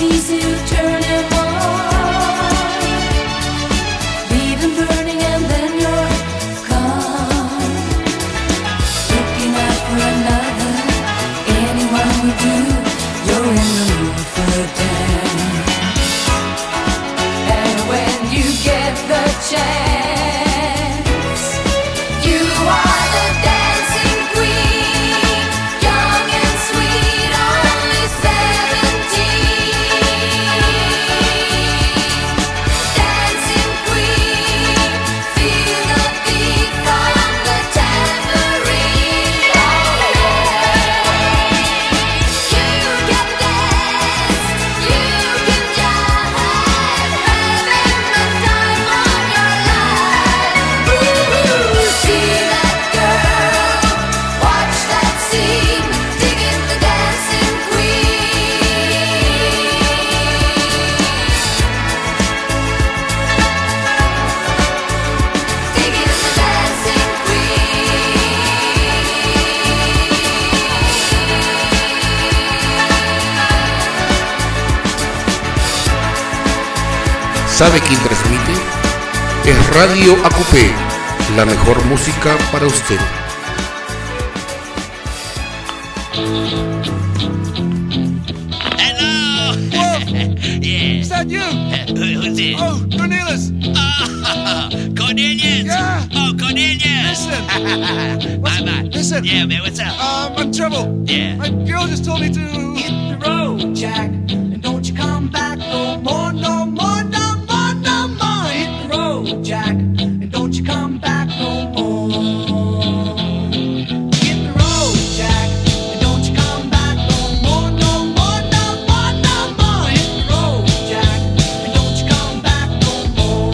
¿Sabe quién transmite? Es Radio ACUPE, la mejor música para usted. Hello! Yeah. Is that you? Who's it? Oh, Cornelius! Oh, Cornelius! Yeah! Oh, Cornelius! Listen! Listen! Yeah, man, what's up? I'm in trouble. Yeah. My girl just told me to hit the road, Jack, and don't you come back no more, no more, no more, no more. Hit the road, Jack, and don't you come back no more. Hit the road, Jack, and don't you come back no more, no more, no more, no more. Hit the road, Jack, and don't you come back no more.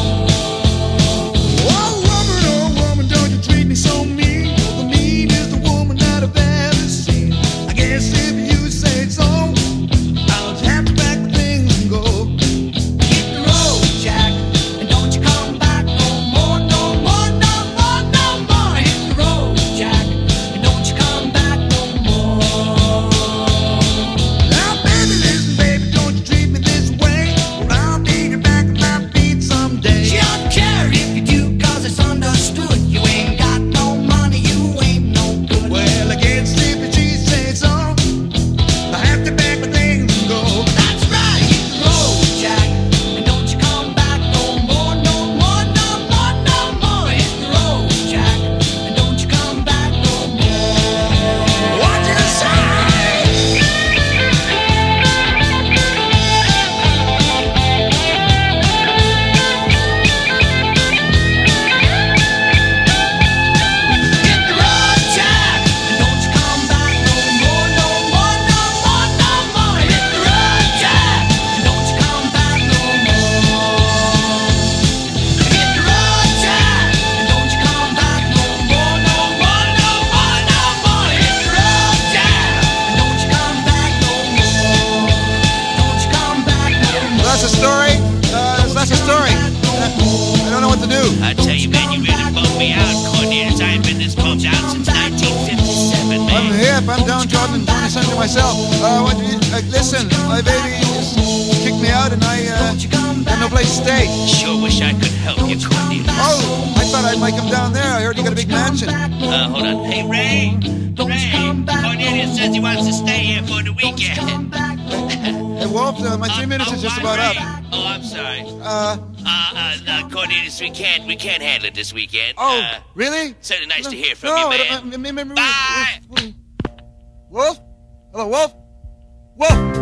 Oh woman, don't you treat me so mean. The mean is the woman that I've ever seen. I guess if you say so, I'll just have to pack the things and go. Hit the road, Jack, and don't you come back no more, no more, no more, no more. Hit the road, Jack, and don't you come back no more. Now baby, listen, baby, don't you treat me this way, or I'll be back on my feet someday. She don't care if you do, cause it's understood. You ain't got no money, you ain't no good. Well, I guess if she says so, I have to pack my things and go. That's right, hit the road, Jack, and don't you come back no more, no more, no more, no more. Hit the road, Jack, and don't you come back no more. What you say? Hit the road, Jack, and don't you come back no more, no more, no more, no more. Hit the road, Jack, and don't you come back no more. Hit the road, Jack, and don't you come back no more, no more, no more, no more. Hit the road, Jack, and don't you come back no more. Don't you come back no more. That's a story. That's a story. I don't know what to do. I tell you, man, you really bummed me out, Cornelius. I ain't been this bummed out since 1957, I'm man. hip. I'm downtrodden and doing something to myself. Listen, my baby just kicked me out, and I got no place to stay. Sure wish I could help you, Cornelius. Oh, I thought I'd like him down there. I heard you got a big mansion. Hold on. Hey, Ray. Ray, Cornelius says he wants to stay here for the weekend. Hey, Wolf, my 3 minutes is just about up. Oh, I'm sorry. Cornelius, we can't handle it this weekend. Really? Certainly nice to hear from you, man. Bye. Wolf? Hello, Wolf? Wolf!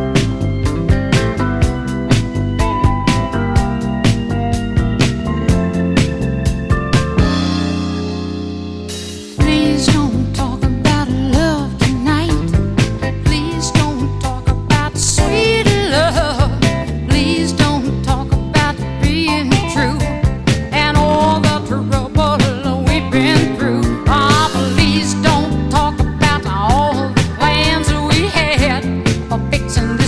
Please don't talk about love tonight. Please don't talk about sweet love. Please don't talk about being true and all the trouble we've been through. Please don't talk about all the plans we had for fixing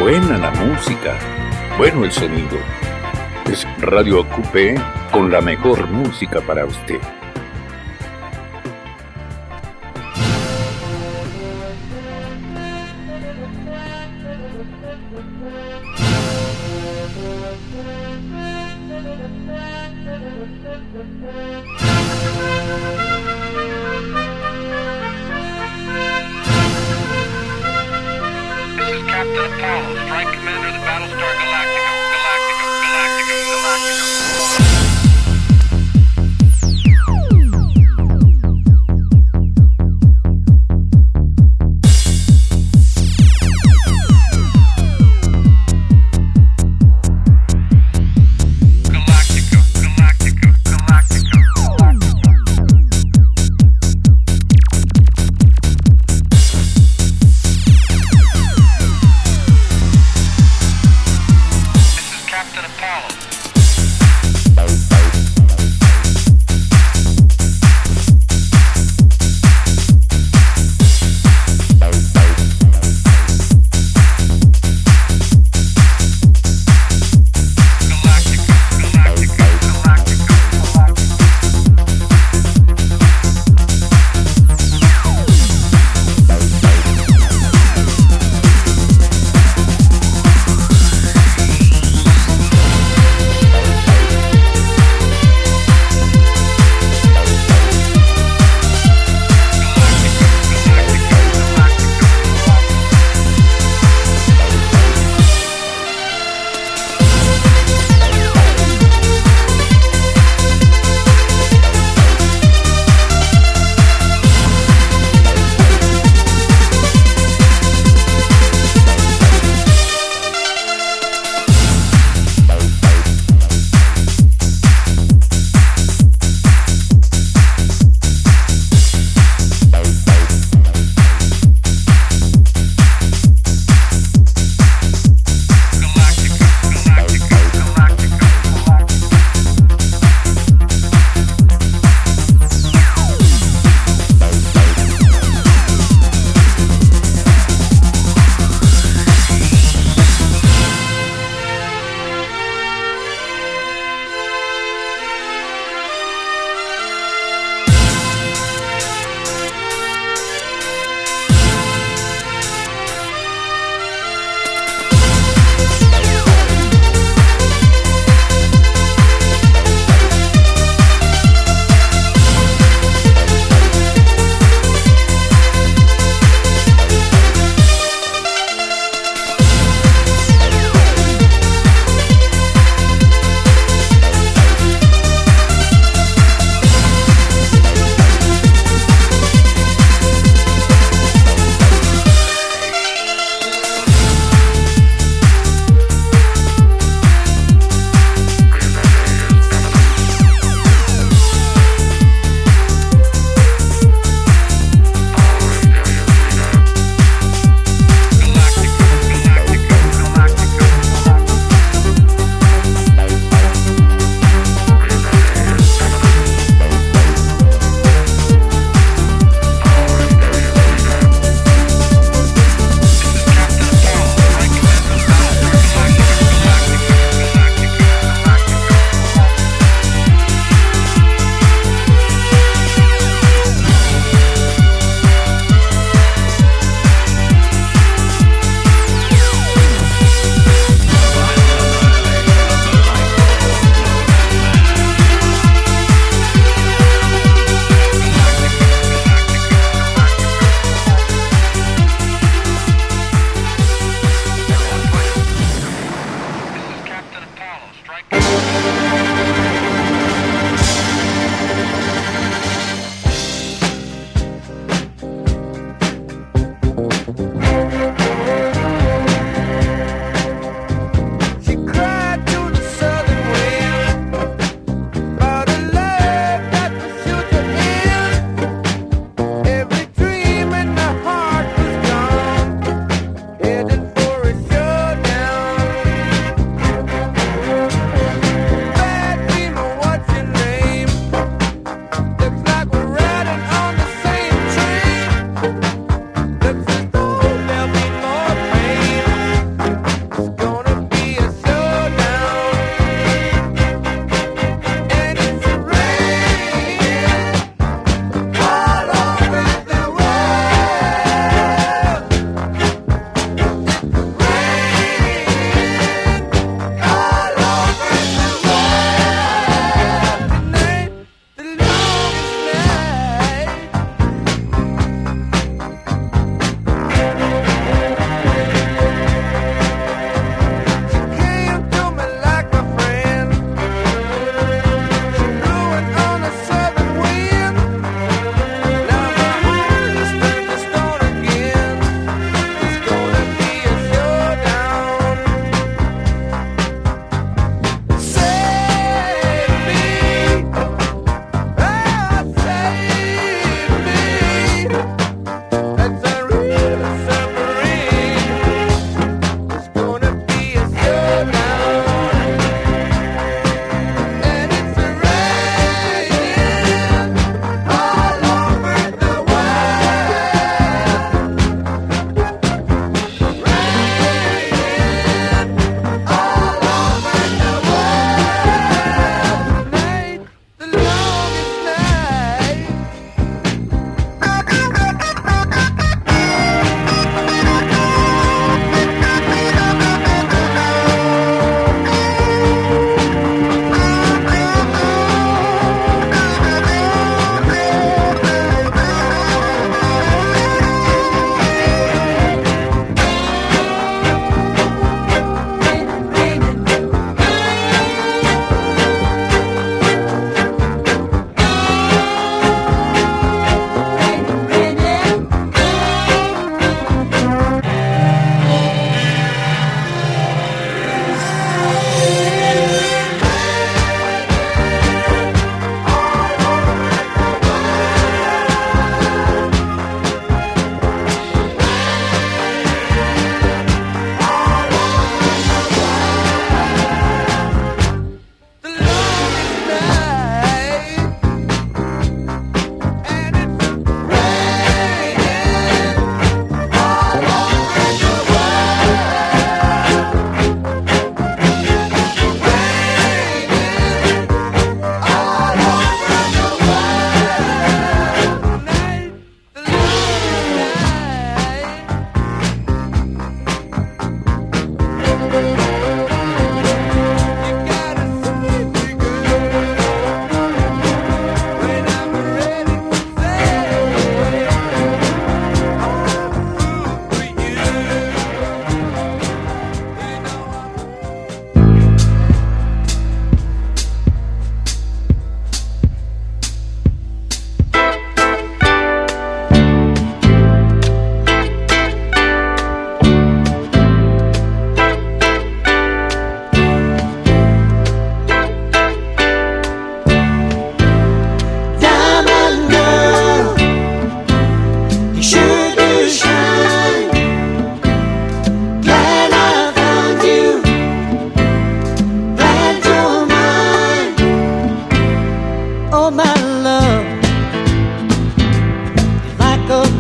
Buena la música, bueno el sonido. Es Radio Acupé con la mejor música para usted. Captain Apollo, Strike Commander of the Battlestar Galactica.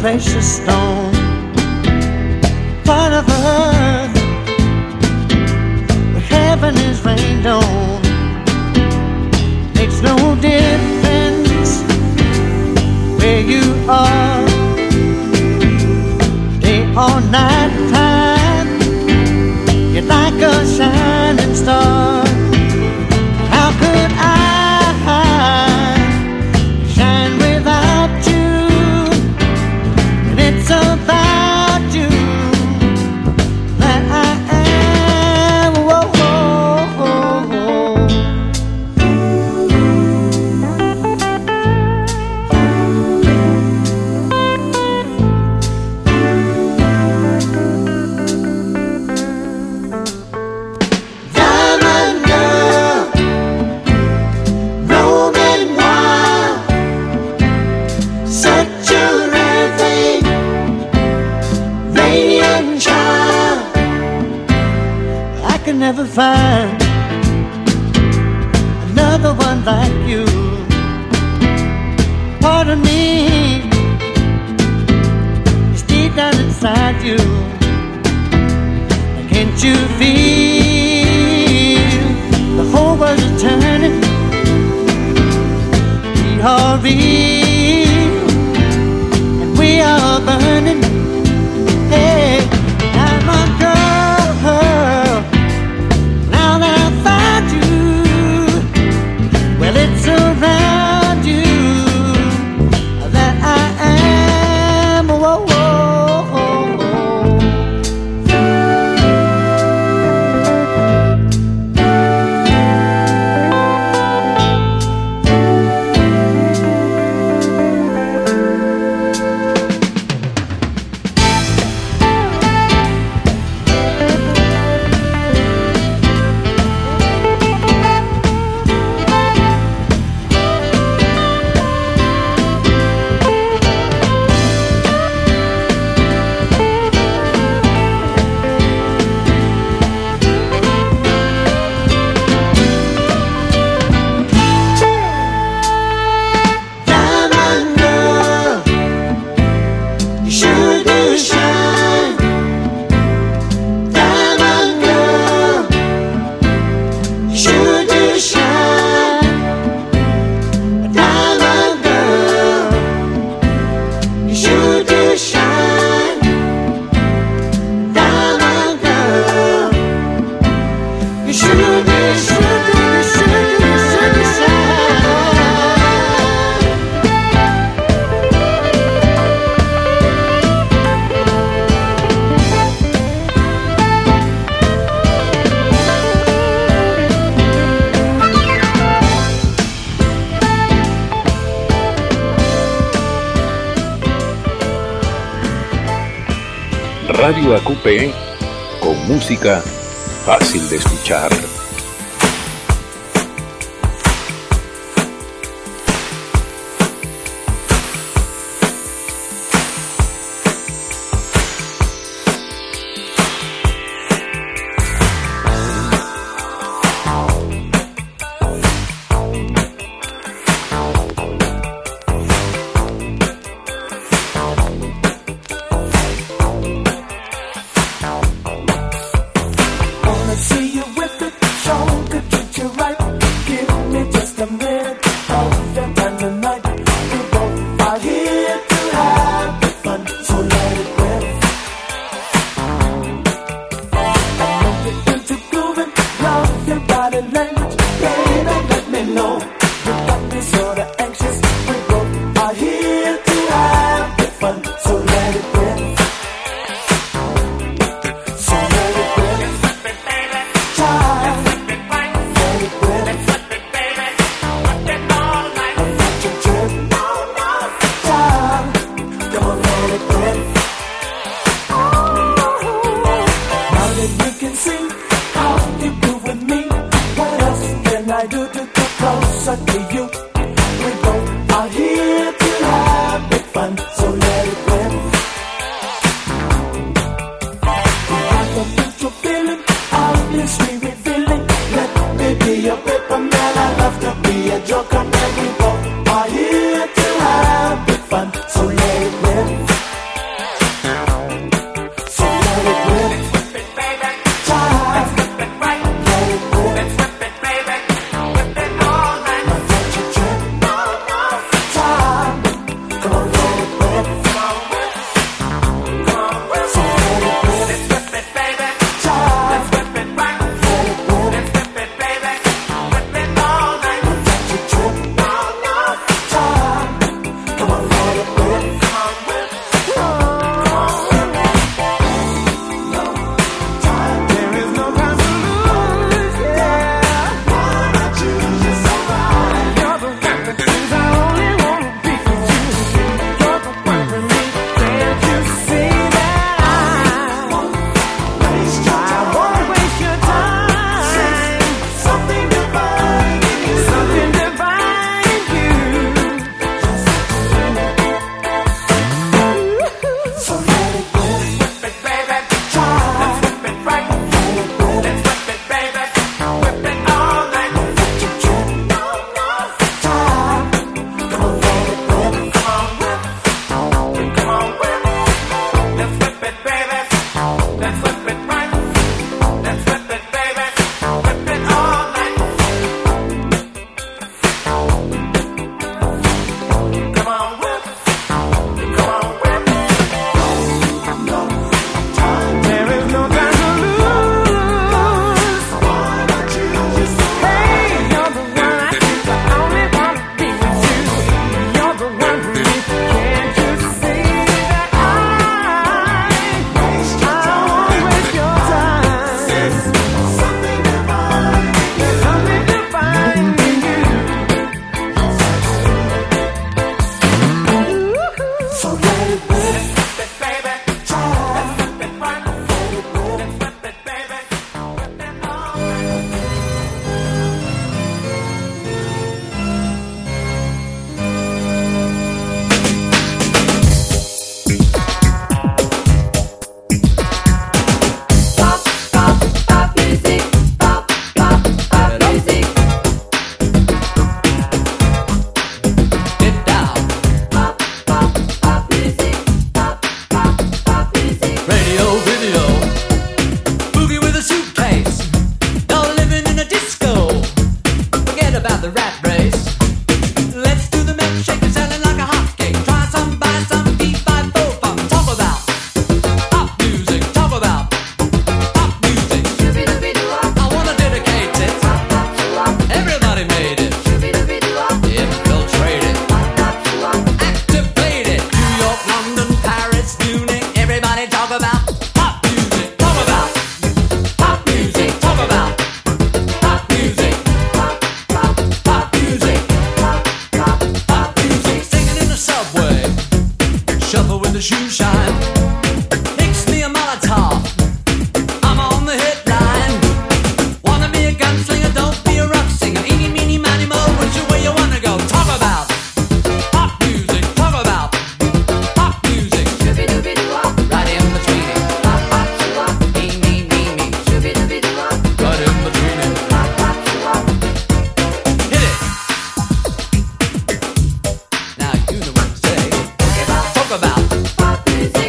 precious stone, part of earth where heaven is rained on. Makes no difference where you are, day or night time. You're like a shining star. How could I shine without you? And it's about you that I am. Whoa, whoa, whoa. Diamond girl, roaming wild, such a rare thing, radiant child. I can never find another one like you. Part of me is deep down inside you. Can't you feel the whole world is turning? We are real and we are burning. Hey, I'm a girl. Now that I found you, well, it's around you that I am. Whoa, whoa, whoa. Diamond girl, you sure do shine. Diamond girl, you sure do shine. Diamond girl, you sure do shine. Diamond girl, you sure do, sure do, sure do, sure do shine. Radio AQP con música fácil de escuchar. Wanna see you with it, show could treat you right. Give me just a minute of your time tonight. We both are here to have the fun, so let it rip. I know you're into grooving, love your body language. Baby, let me know you got me sorta anxious. We both are here to have the fun, so let it rip. So let it rip. Child, let it rip. I'm not your trip. Child, come on, let it rip. Now that we can see how you do with me, what else can I do to get closer to you? We both are here to have big fun, so let it rip. We have a mutual feeling, obviously revealing. Let me be your paper man, I love to be a joker man. We both are here to have big fun, so let it rip. Talk about pop music.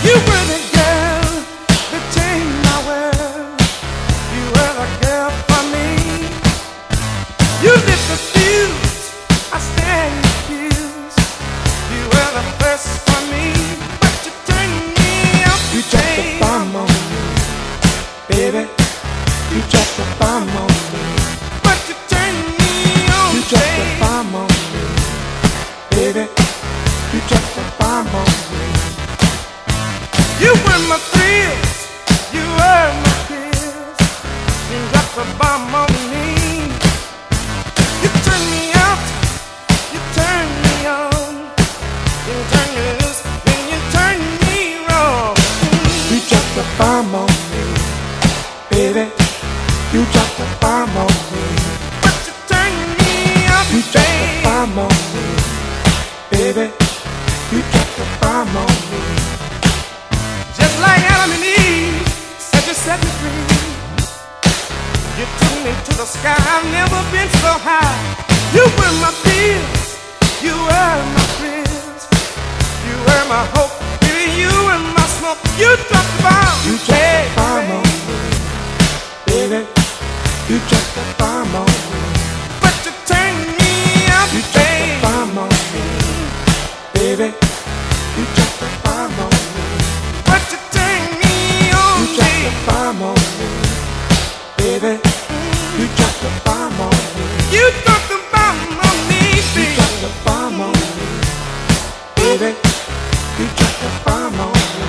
You were the girl that changed my world. You were the girl for me. You lit the fuse, I stand confused. You were the first for me, but you turned me out. You dropped the bomb on me, baby. You dropped the bomb on me, but you turned me on. You dropped the bomb on me, baby. You dropped the bomb on me. You were my thrills, you were my pills. You dropped the bomb on me. You turned me out, you turned me on. You turned me loose, then you turned me wrong. You dropped the bomb on me, baby. You dropped the bomb on me, but you turned me out. You dropped the bomb on me, baby. You dropped the bomb on me. Just like Adam and Eve said, you set me free. You took me to the sky, I've never been so high. You were my pills, you were my thrills. You were my hope, baby, you were my smoke. You dropped the bomb. You dropped the bomb on me, baby. You dropped the bomb on me, but you turned me out. You dropped the bomb on me, baby. You dropped the bomb on me, but you turned me on. You dropped the bomb on me, baby. You dropped the bomb on me. You dropped the bomb on me, baby. You dropped the bomb on me, baby. You dropped the bomb on me.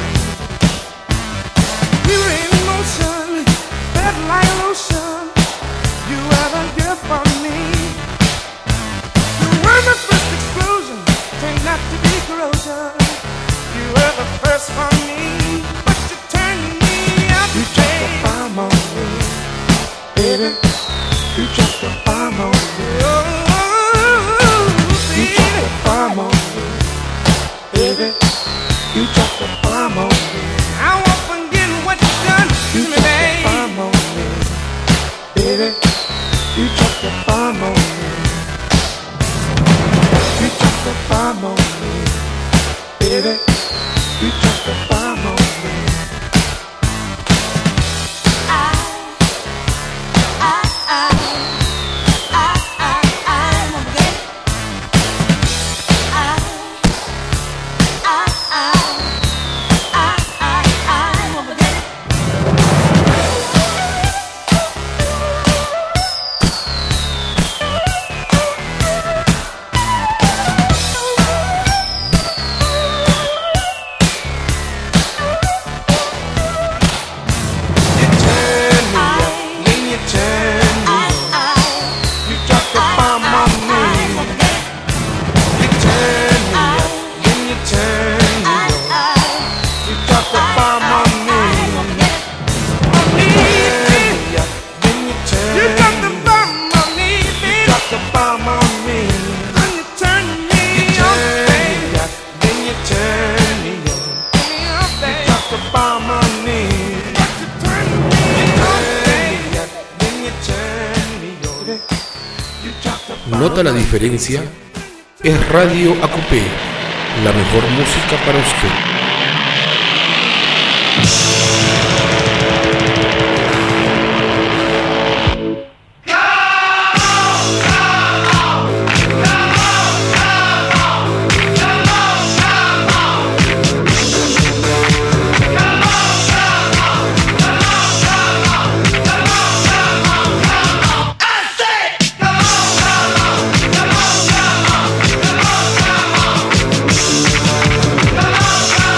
You were in motion, felt like lotion. You were the girl for me. You were the first explosion, turned out to be corrosion. You were the first for me, but you turned me out. You dropped the bomb on me, baby. You dropped the bomb on me. You dropped the bomb on me, baby. You dropped the bomb on me. I won't forget what you done to me, baby. You dropped the bomb on me, baby. You dropped the bomb on me. You dropped the bomb on me, baby. You dropped the bomb on me. ¿Nota la diferencia? Es Radio AQP, la mejor música para usted. I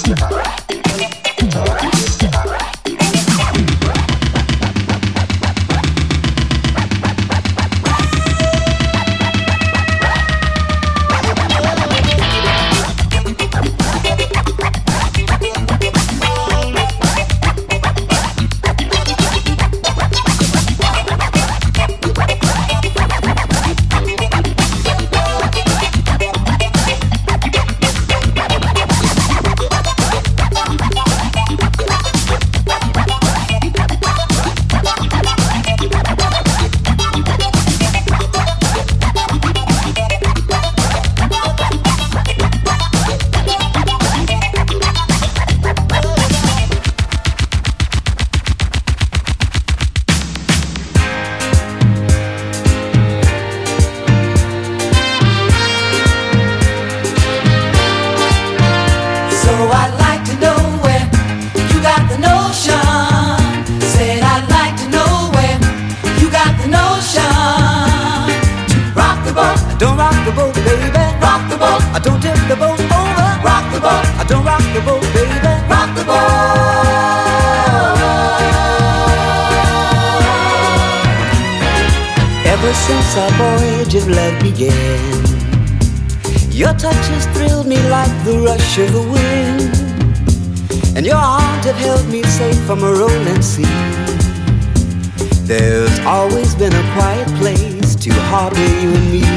Of the wind, and your arms have held me safe from a rolling sea. There's always been a quiet place to harbor you and me.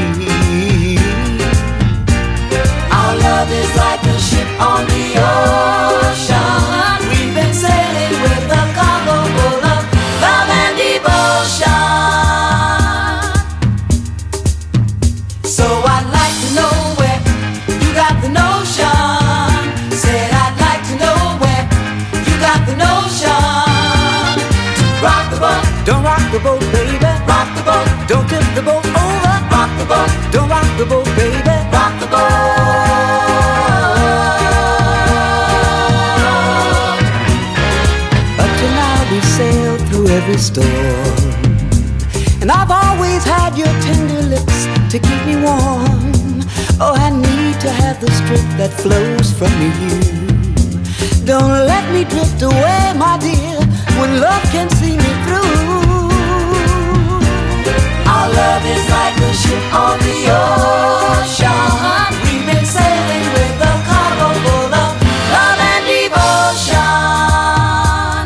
Our love is like a ship on the ocean. We've been sailing with a cargo full of love and devotion. So I'd like to know where you got the notion. Don't rock the boat, baby. Rock the boat. Don't tip the boat over. Rock the boat. Don't rock the boat, baby. Rock the boat. Up to now we sailed through every storm, and I've always had your tender lips to keep me warm. Oh, I need to have the strength that flows from you. Don't let me drift away, my dear, when love can see me through. Our love is like a ship on the ocean. We've been sailing with a cargo full of love and devotion.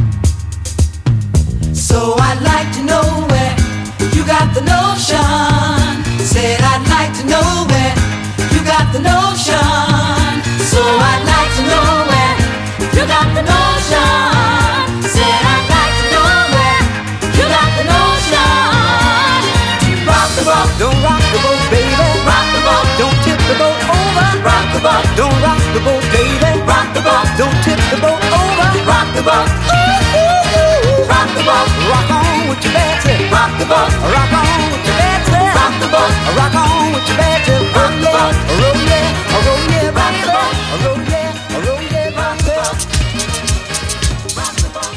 So I'd like to know where you got the notion. Said I'd like to know where you got the notion. So I'd like to know where you got the notion. Said I'd like to know where you got the notion. Rock the boat. Don't rock the boat, baby. Rock the boat. Don't tip the boat over. Rock the boat. Don't rock the boat, baby. Rock the boat. Don't tip the boat over. Rock the boat. Rock the boat. Rock on with your Betsy. Rock the boat. Rock on with your Betsy. Rock the boat. Rock on with your Betsy. Rock the boat. Roll yeah, roll yeah, Rock the boat. roll yeah, roll yeah, rock the boat. Rock the boat.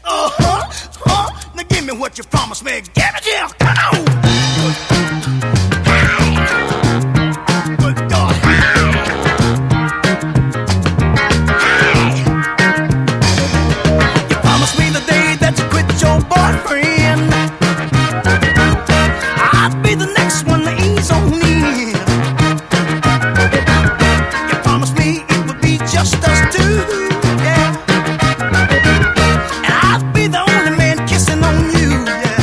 Now give me what you promised me. Give it here. Come on. Good God. You promised me the day that you quit your boyfriend, I'd be the next one to ease on in. You promised me it would be just us two, yeah. And I'd be the only man kissing on you, yeah.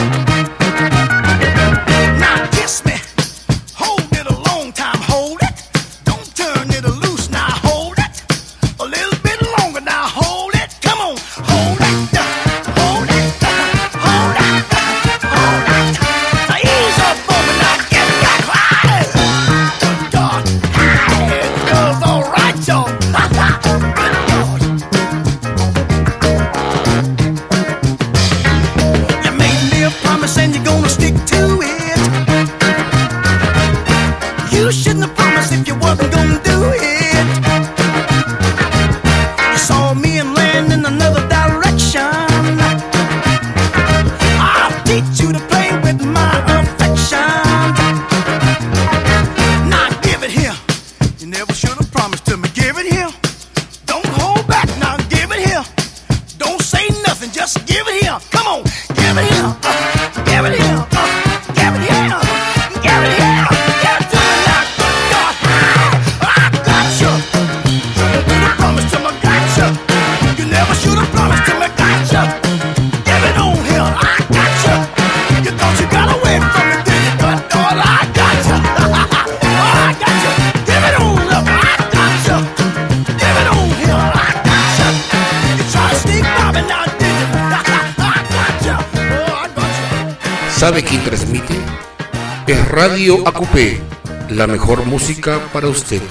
Now kiss me, hold it a long time, hold it. Don't turn it loose, now hold it. A little bit longer, now hold it. Come on, hold it, hold it, hold it, hold it. Now ease up on me, now get back high. Good God, hey, it goes all right, y'all. Good Lord. You made me a promise and you're gonna stick to it. You shouldn't have promised if you wasn't gonna do it. You saw me and land in another direction. I'll teach you to play with my affection. Now give it here. You never should have promised to me. Give it here. Don't hold back. Now give it here. Don't say nothing. Just give it here. Come on. Give it here. Give it here. Give it here. Give it here. Give it to me now. Good God. I got you. Should have promised to me. Got you. You never should have promised to me. Got you. Give it on here. I got you. You thought you got away from me, did you? Good God. I got you. I got you. Give it on up. I got you. Give it on here. I got you. You try to sneak by me now, did you? I got you. Oh, I got you. ¿Sabe quién transmite? Es Radio AQP, la mejor música para usted.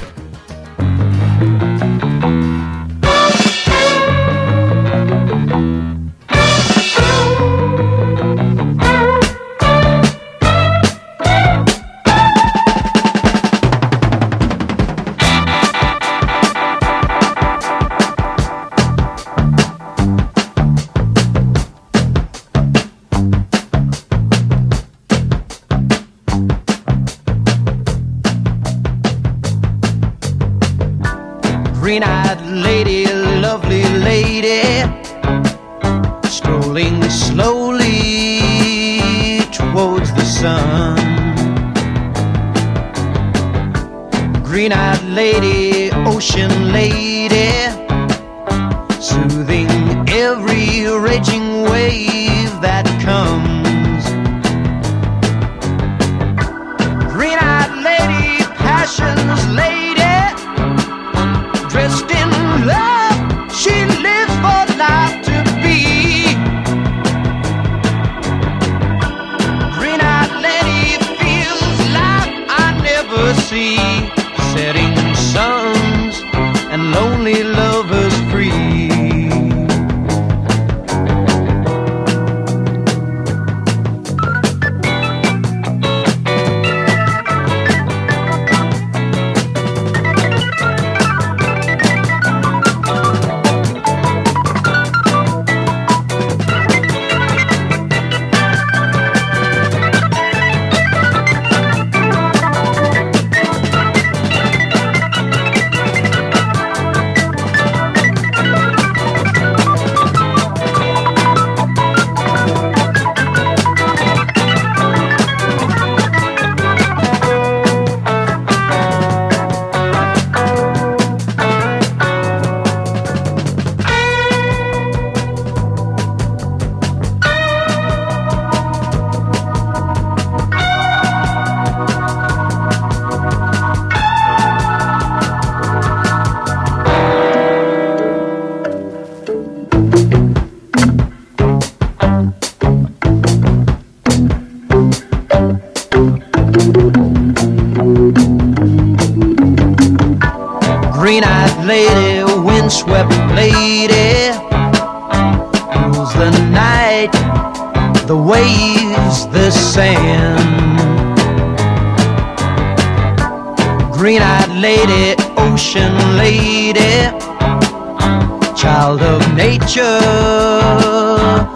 Green-eyed lady, lovely lady, strolling slowly towards the sun. Green-eyed lady, ocean lady, soothing every raging wave that comes. Green-eyed lady, passion's lady, dressed in love, she lives for life to be. Green-eyed lady feels like I never see. Setting suns and lonely lovers free. Green-eyed lady, windswept lady, rules the night, the waves, the sand. Green-eyed lady, ocean lady, child of nature,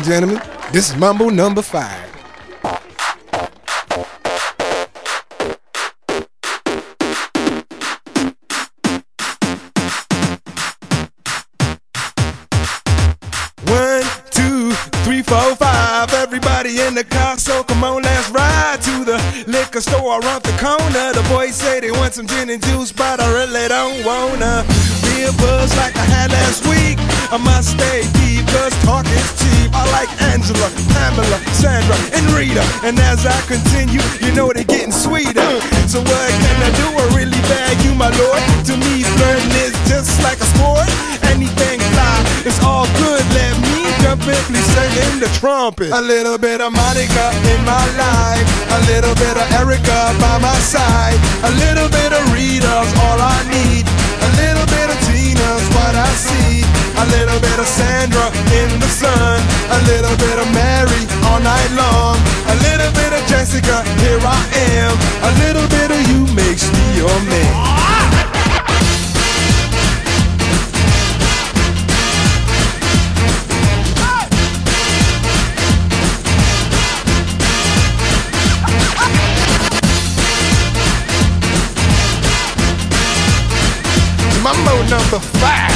gentlemen, this is Mambo number 5. One, two, three, four, five. Everybody in the car, so come on, let's ride to the liquor store around the corner. The boys say they want some gin and juice, but I really don't wanna be a buzz like I had last week. I must stay deep, cause talk is cheap. I like Angela, Pamela, Sandra, and Rita. And as I continue, you know they're getting sweeter. So what can I do? I really bag you, my lord. To me, flirting is just like a sport. Anything fly, it's all good. Let me jump in, please sing in the trumpet. A little bit of Monica in my life, a little bit of Erica by my side, a little bit of Rita's all I need, a little bit of Tina's what I see, a little bit of Sandra in the sun, a little bit of Mary all night long, a little bit of Jessica, here I am, a little bit of you makes me your man. Mambo number 5.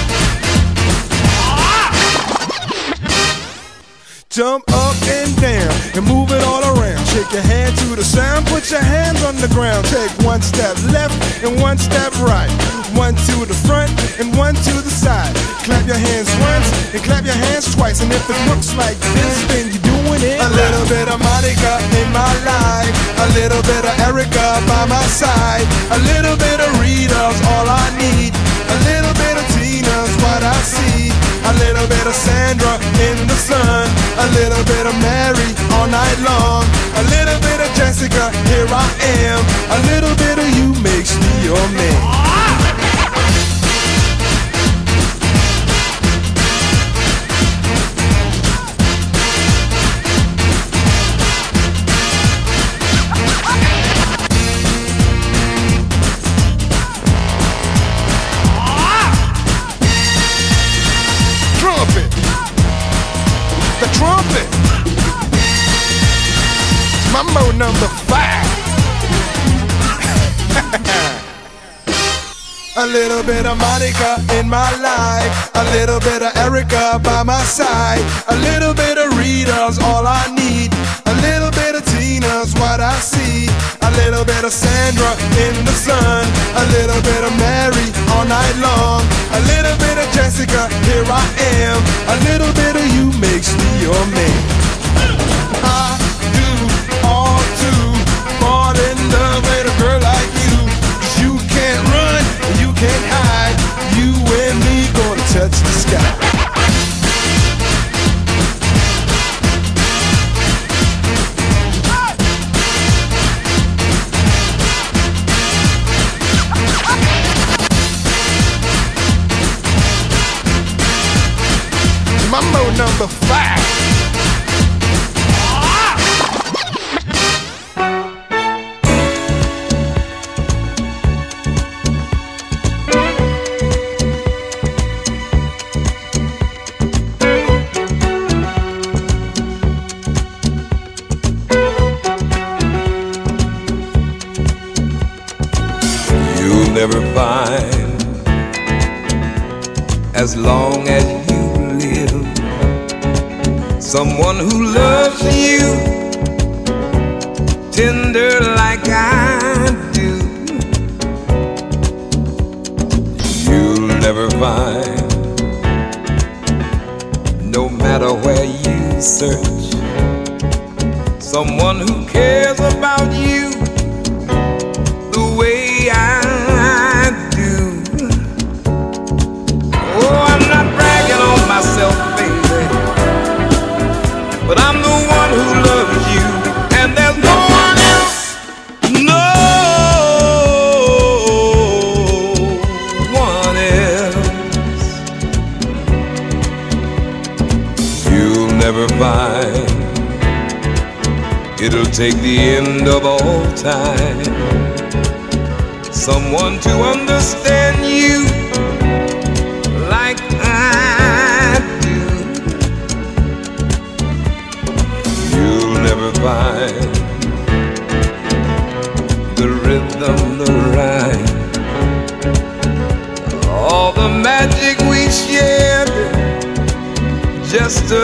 Jump up and down and move it all around. Shake your hand to the sound, put your hands on the ground. Take one step left and one step right. One to the front and one to the side. Clap your hands once and clap your hands twice. And if it looks like this, then you're doing it. A little bit of Monica in my life, a little bit of Erica by my side, a little bit of Rita's all I need, a little bit of Tina's what I see, a little bit of Sandra in the sun, a little bit of Mary all night long, a little bit of Jessica, here I am, a little bit of you makes me your man. The trumpet. Mambo number 5. A little bit of Monica in my life, a little bit of Erica by my side, a little bit of Rita's all I need, a little bit of Tina's what I see, a little bit of Sandra in the sun, a little bit of Mary all night long, a little bit of Jessica, here I am, a little bit of you makes me your man. I do all to fall in love with a girl like you, 'cause you can't run and you can't hide, you and me gonna touch the sky. Mambo number 5. You'll never find, as long as you live, someone who loves you tender like I do. You'll never find, no matter where you search, someone who cares about you the way I do. Oh, I'm not bragging on myself, baby, but I'm the one who loves you, and there's no one else, no one else. You'll never find, it'll take the end of all time, someone to understand you like I do.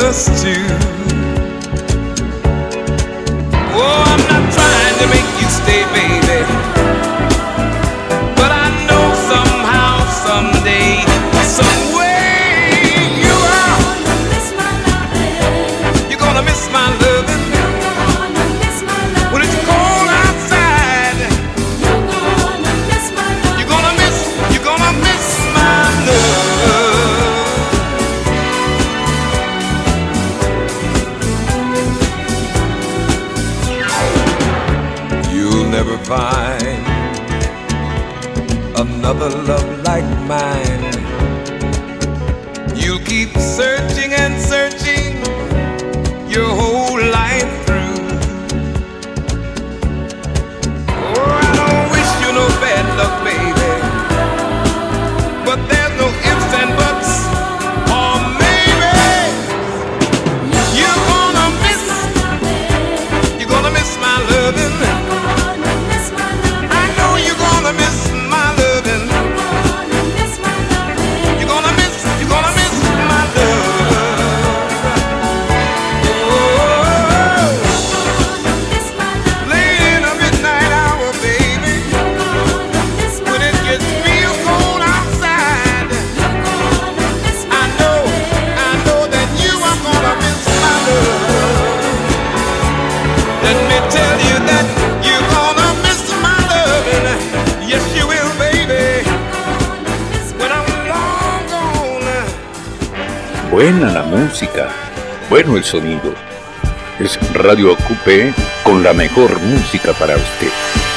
us two. Oh, I'm not trying to make you stay, baby, but I know somehow, someday, some way you are. You're gonna miss my loving. When it's cold outside, you're gonna miss my love. You'll never find another love like mine. You'll keep searching and searching your whole life through. Oh, I don't wish you no bad luck, baby, but there's no ifs and buts, or maybe you're gonna miss my loving. I know you're gonna miss my loving. You're gonna miss my love. Oh, late in the midnight hour, baby, when it gets real cold outside, I know that you are gonna miss my love. Let me tell you that you're gonna miss my loving. Yes, you will, baby, when I'm long gone. Buena la música, bueno el sonido. Es Radio Ocupé con la mejor música para usted.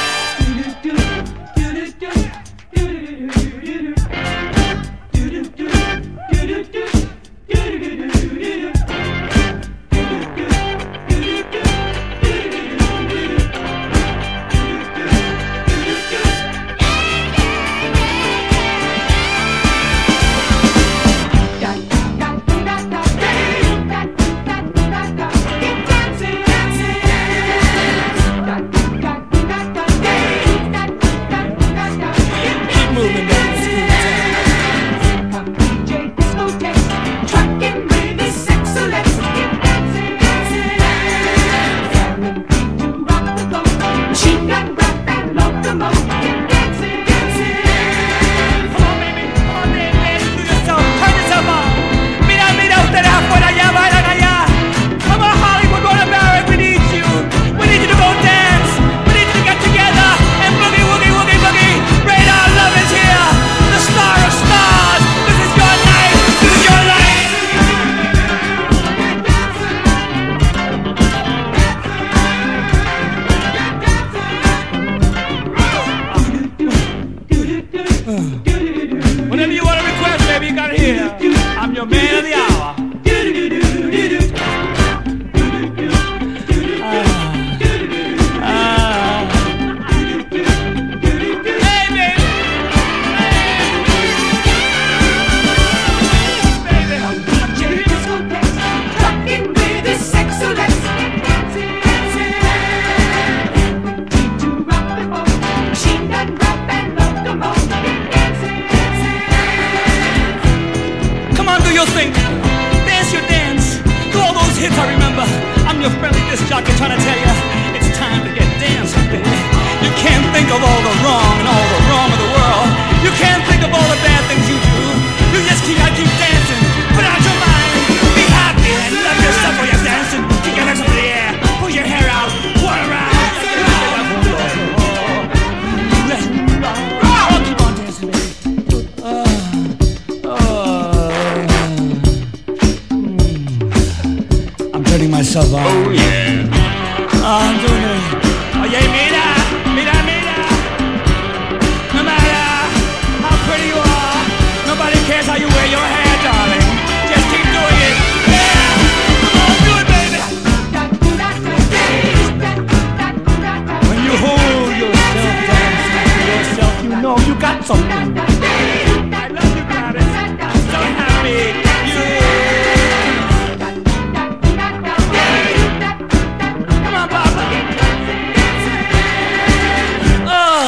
Oh yeah. I'm doing it. Oye, mira. No matter how pretty you are, nobody cares how you wear your hair, darling. Just keep doing it. Yeah. Come on, do it, baby. When you hold yourself, dancing to yourself, you know you got something. I love you, Gladys. I'm so happy.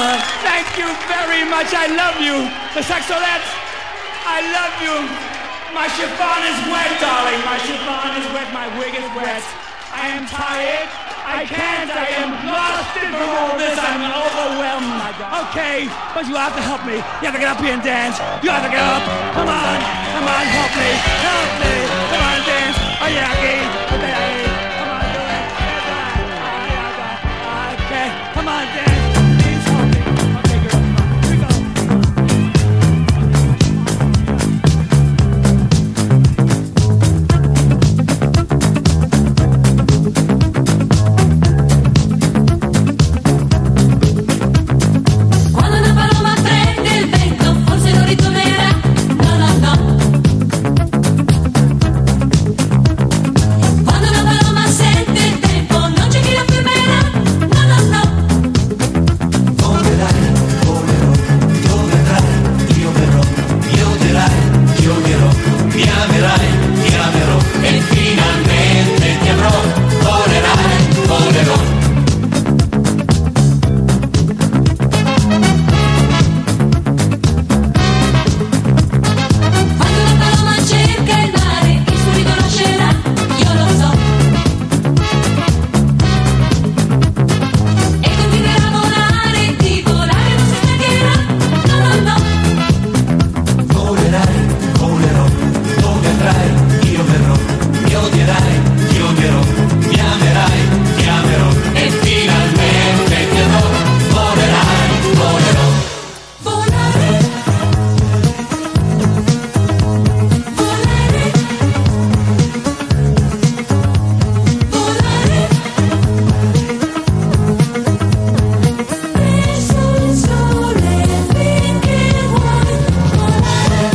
I love you, the Sexolettes. I love you. My chiffon is wet, darling. My chiffon is wet. My wig is wet. I am tired. I can't. I am exhausted from all this. I'm overwhelmed. Okay, but you have to help me. You have to get up here and dance. You have to get up. Come on. Come on, help me. Help me. Come on, dance. Oh, yeah, okay. Okay. Come on, do it. Okay. Come on, dance. Please help me. Okay, girl. Here we go. Quando una paloma prende il vento, forse non ritornerà. No, no, no. Quando una paloma sente il tempo, non c'è chi la fermerà. No, no, no. Volerai, volerò, tu vedrai, io verrò, mi odierai, ti odierò, mi amerai, ti amerò e finalmente ti avrò. Volerai, volerò. Quando una paloma cerca il mare, il suo riconoscerà. Io lo so. E continuerà a volare, di volare non si stancherà. No, no, no. Volerai, volerò, tu vedrai, io verrò, mi odierai, ti odierò, mi amerai, ti amerò e finalmente ti avrò. Volerai, volerò. Volare. Volare. Volare. Verso il sole finché vuoi. Volare.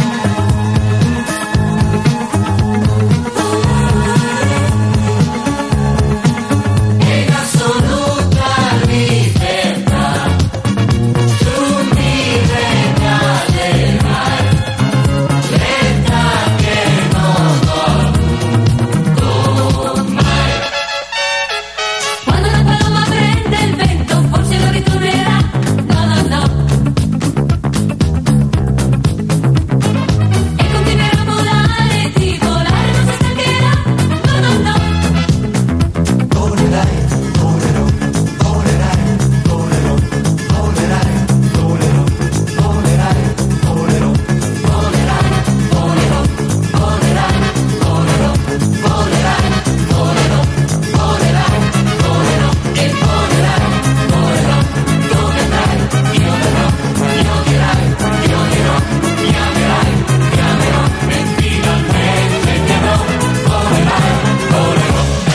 In assoluta libertà, tu mi regalerai l'età che non ho avuto mai. Quando una paloma prende il vento, forse non ritornerà. No, no, no. E continuerà a volare, di volare non si stancherà. No, no, no. Volerai, volerò, volerai, volerò, volerai, volerò, volerai, volerò, volerai, volerò, volerai, volerò, volerai, volerò, volerai, volerò e volerai, volerò, tu vedrai, io verrò, mi odierai, ti odierò, mi amerai, ti amerò e finalmente ti avrò. Volerai, volerò.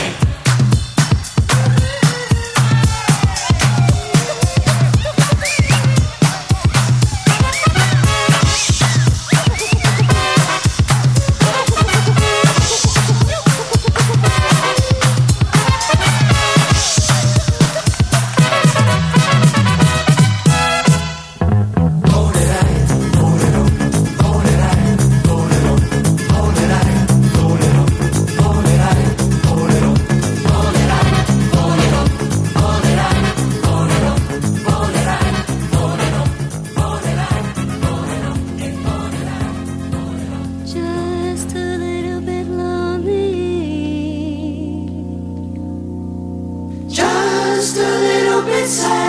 Volerai, volerò, volerai, volerò, volerai, volerò, volerai, volerò, volerai, volerò, volerai, volerò, volerai, volerò, volerai, volerò e volerai. Just a little bit lonely. Just a little bit sad.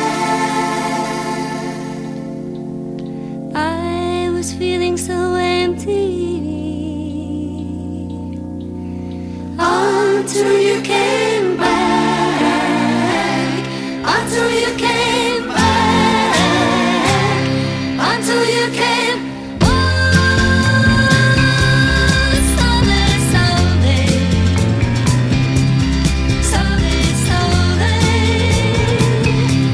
I was feeling so empty until you came back. Until you came back. Until you came. Oh, someday, someday. Someday, someday.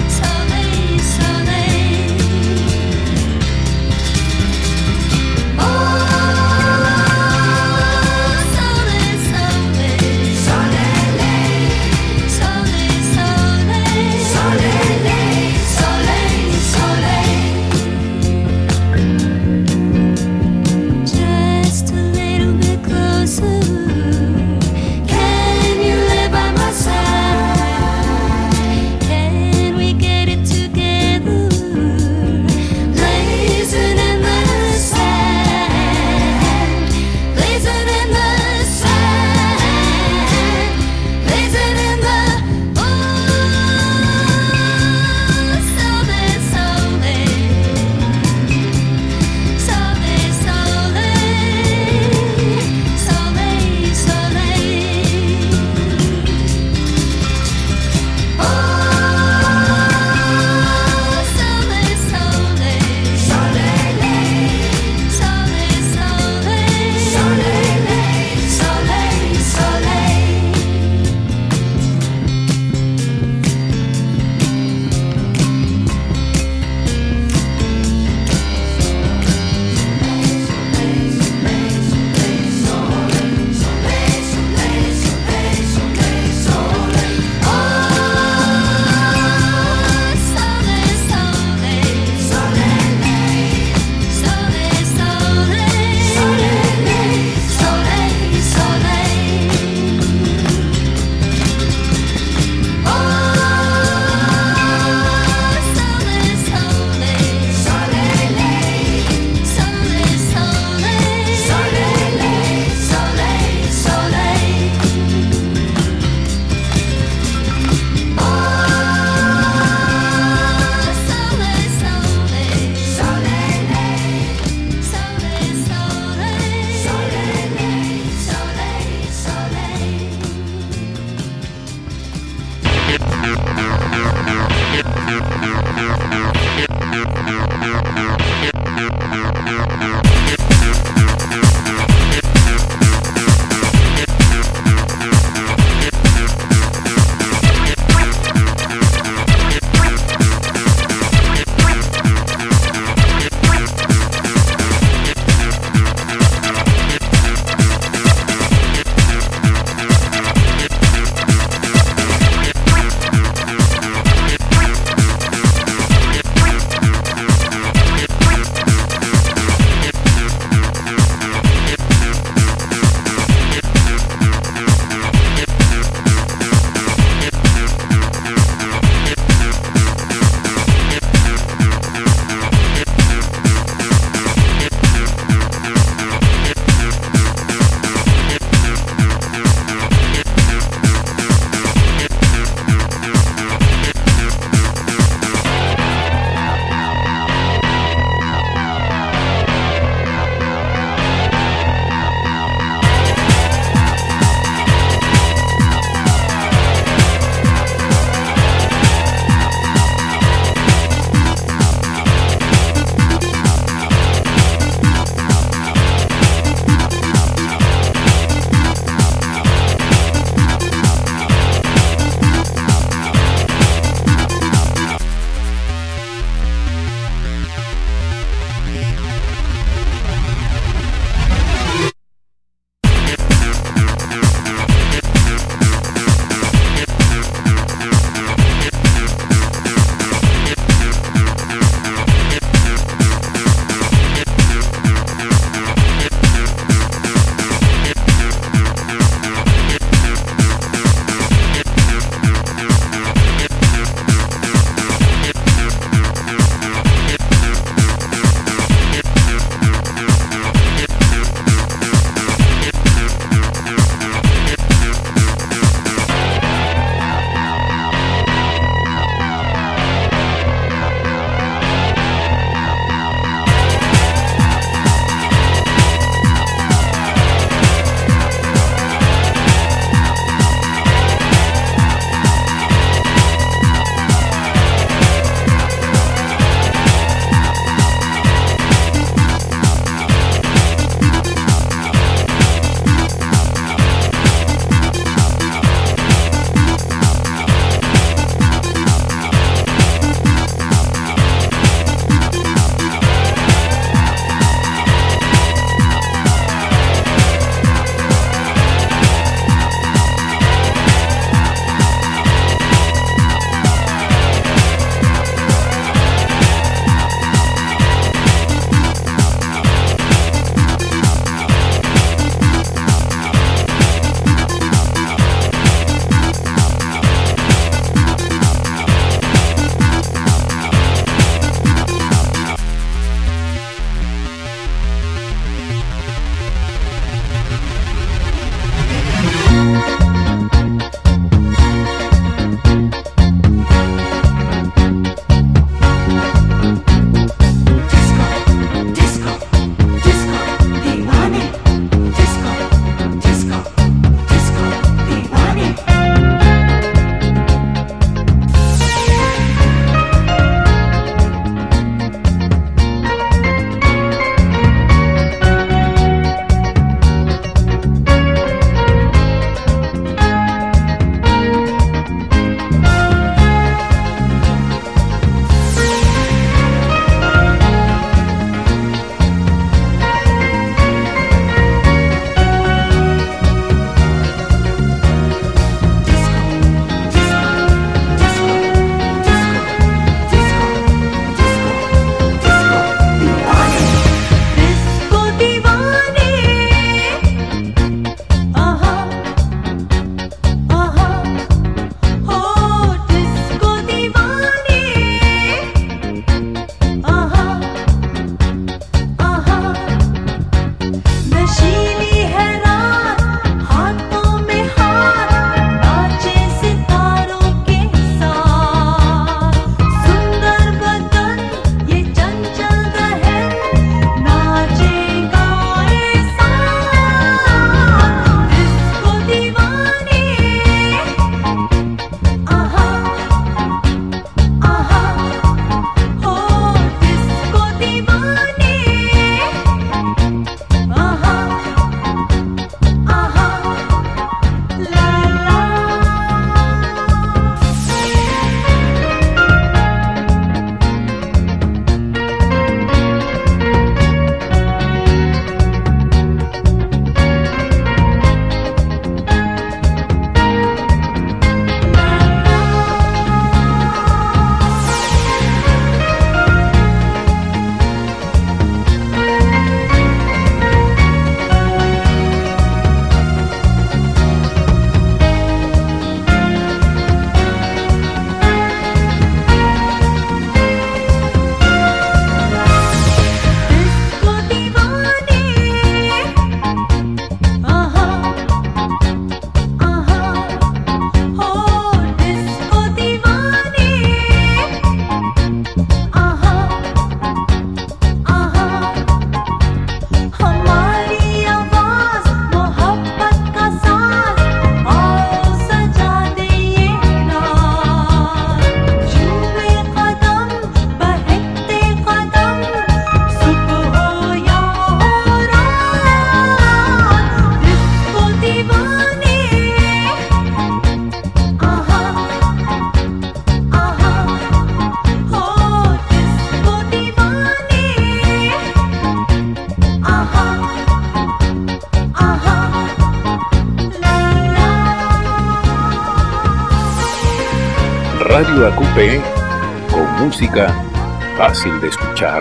Radio AQP, con música fácil de escuchar.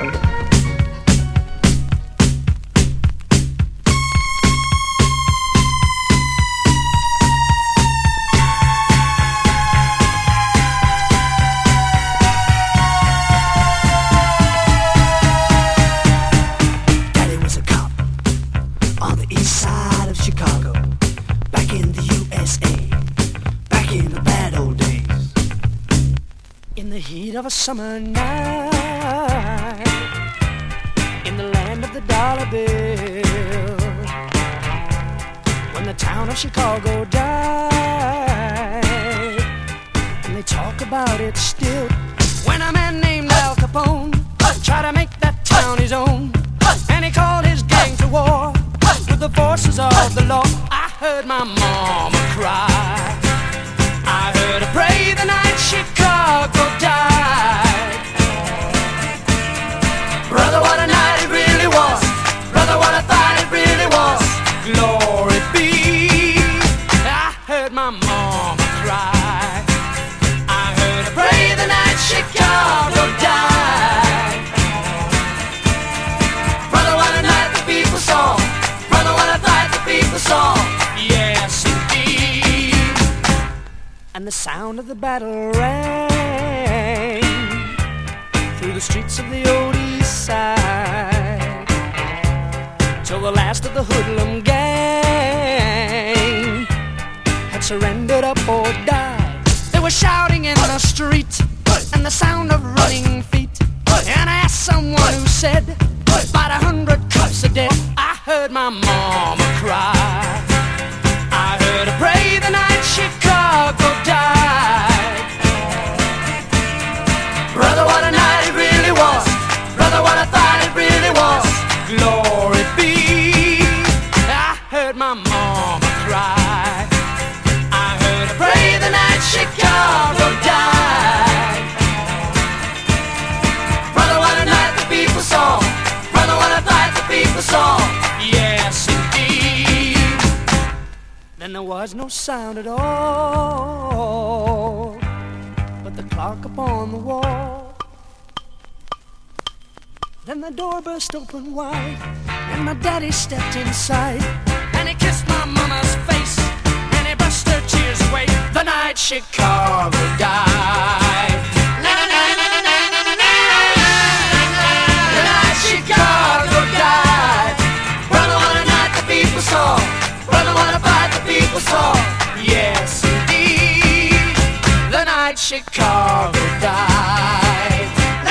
Daddy was a cop on the east side of Chicago, back in the USA, back in the bad old days. In the heat of a summer night, in the land of the dollar bill, when the town of Chicago died, and they talk about it still, when a man named Al Capone tried to make that town his own, and he called his gang to war with the forces of the law. I heard my mama cry, I heard her pray the night Chicago died. Brother, what a night it really was. Brother, what I thought it really was. Glory be. I heard my mama cry, I heard her pray the night Chicago died. Brother, what a night the people saw. Brother, what I thought the people saw. Yes, indeed. And the sound of the battle rang through the streets of the old east side, till the last of the hoodlum gang had surrendered up or died. They were shouting in the street, and the sound of running feet. And I asked someone who said, about 100 cops are dead. I heard my mama cry, I heard her pray the night Chicago died. Brother, what a night it really was. Brother, what I thought it really was. Glory be. I heard my mama cry, I heard her pray the night Chicago died. Brother, what a night the people saw. Brother, what I thought the people saw. Yes, indeed. Then there was no sound at all but the clock upon the wall. Then the door burst open wide, and my daddy stepped inside, and he kissed my mama's face, and he brushed her tears away. The night Chicago died. The night Chicago died. Brother, what a night the people saw. Brother, what a fight the people saw. Yes, indeed. The night Chicago died.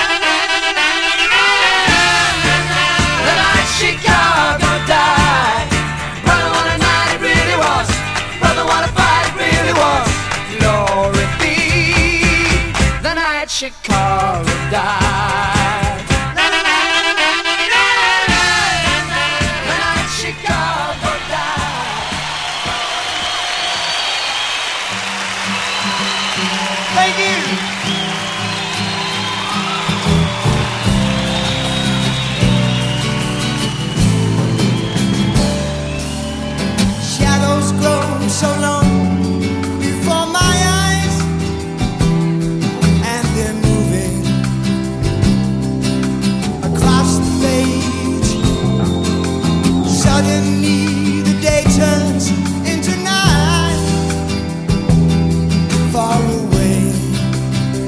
The night Chicago died. Brother, what a night it really was. Brother, what a fight it really was. Glory be. The night Chicago died. The night Chicago died. Thank you. Shadows grow so long before my eyes, and they're moving across the page. Suddenly the day turns into night. Far away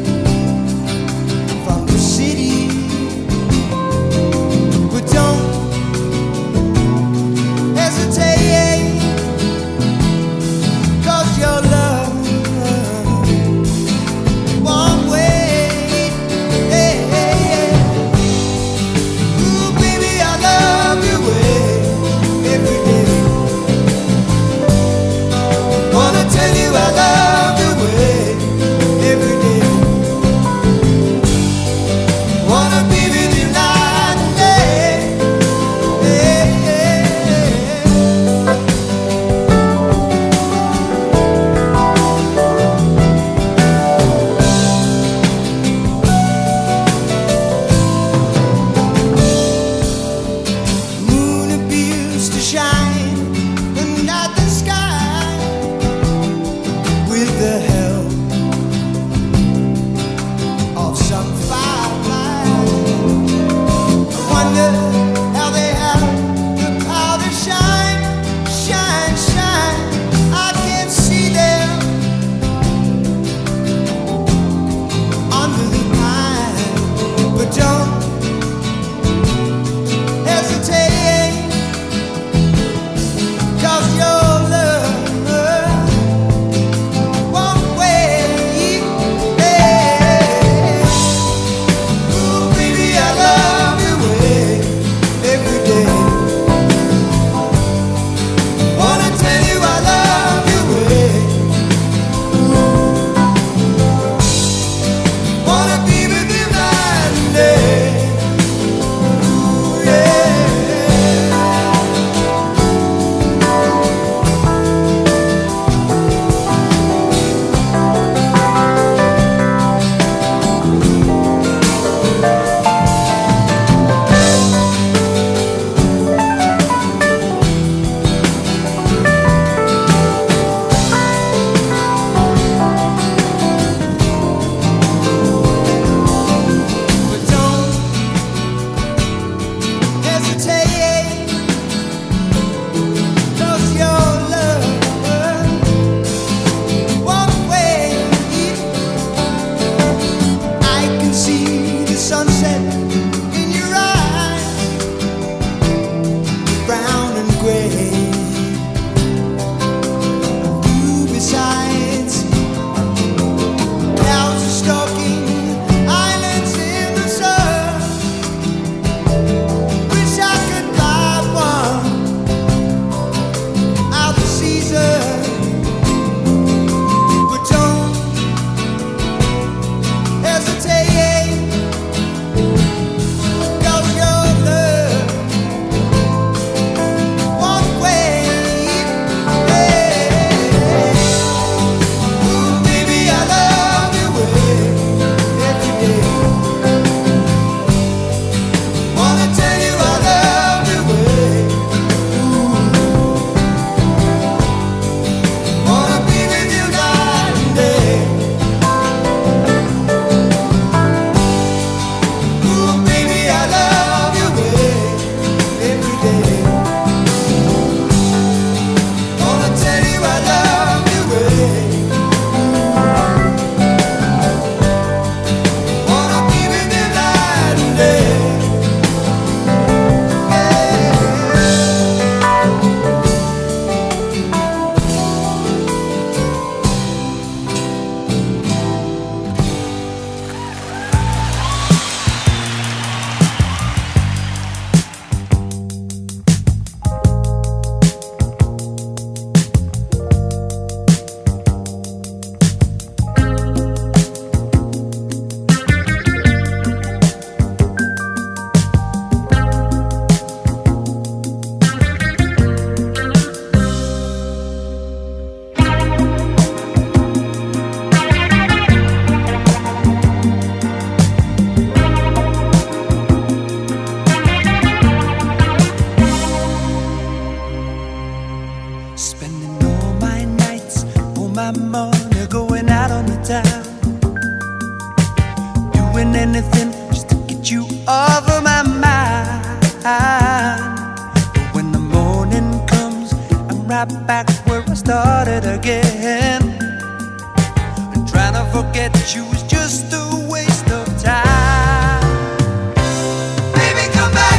anything just to get you off of my mind. But when the morning comes, I'm right back where I started again. And trying to forget you is just a waste of time. Baby, come back.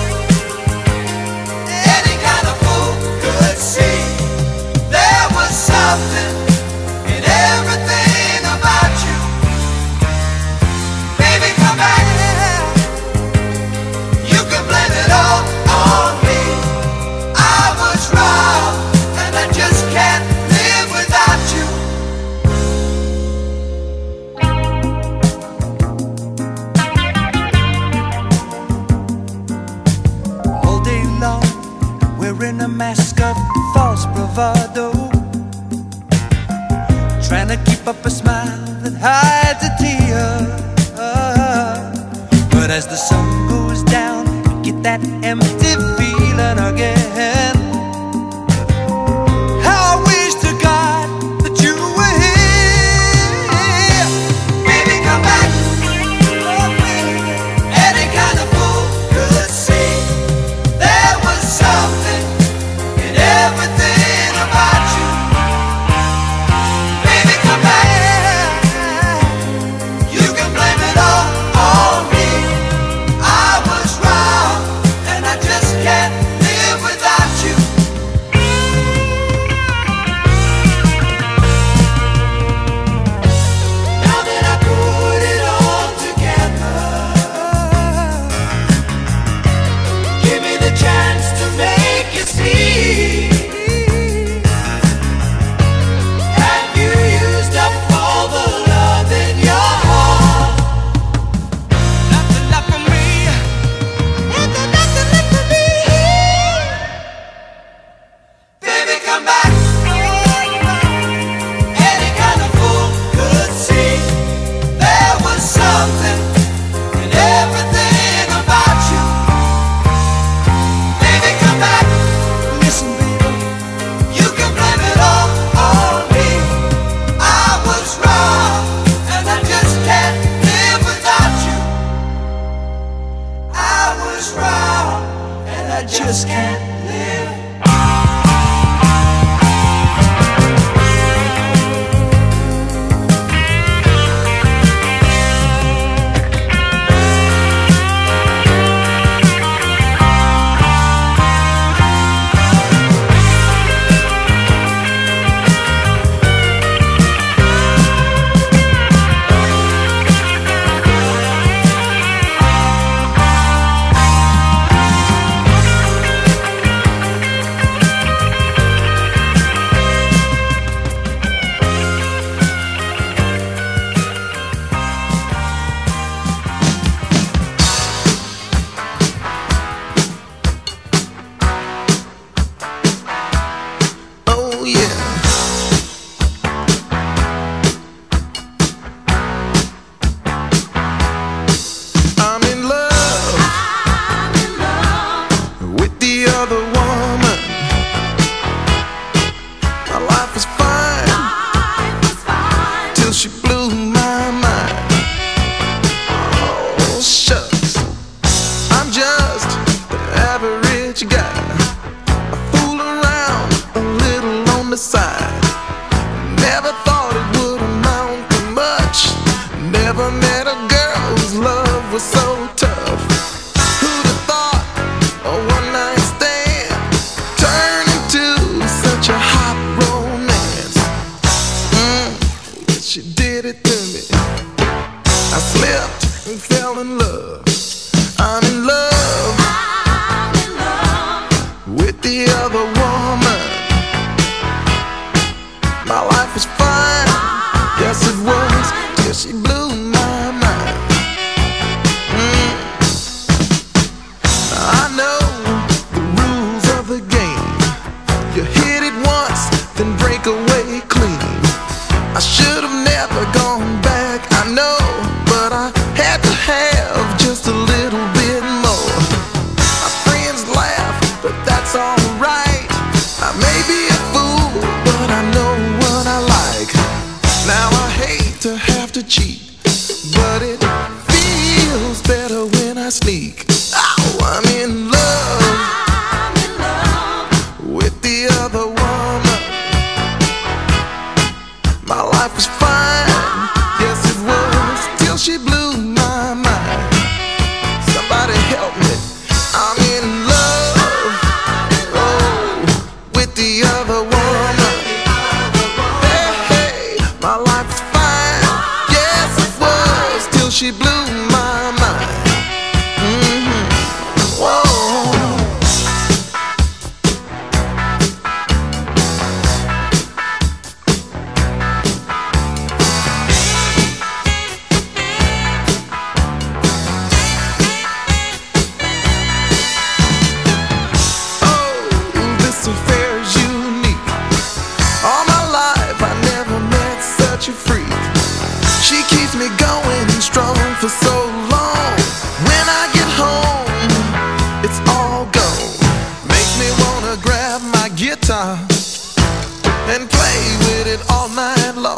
Any kind of fool could see there was something in everything about you. Baby, come back. You can blame it all on me. I was wrong, and I just can't live without you. All day long, wearing a mask of false bravado, trying to keep up a smile that hides a tear. But as the sun goes down, I get that empty feeling again. How I wish to God that you were here. Baby, come back. Any kind of fool could see there was something in everything about you. Baby, come back. You can blame it all on me. I was wrong, and I just can't live without you. Now that I put it all together, give me the chance to make you see. Have you used up all the love in your heart? Nothing left for me. Is there nothing left for me? Baby, come back. Any kind of fool could see there was something in everything about you. Baby, come back. Listen, baby, you can blame it all on me. I was wrong, and I just can't live without you. I was wrong, and I just can't live. Oh yeah. I'm in love with the other woman. My life was fine till she blew my mind. Oh shucks, I'm just the average guy. I fool around a little on the side. Never thought it would amount to much. Never met a girl whose love was so tough. Who'd have thought a one-night stand turned into such a hot romance? She did it to me. I slipped and fell in love. I'm in love with the other woman. My life was fine, yes it was, till she blew my mind. I know the rules of the game. You hit it once, then break away clean. I should have never gone back, I know, but I had to have just a little bit more. My friends laugh, but that's alright. I may be a fool, but I know what I like. Now I hate to have to cheat, but it feels My life was fine, yes it was, till she blew my mind. Whoa. For so long, when I get home, it's all gone. Makes me wanna grab my guitar and play with it all night long.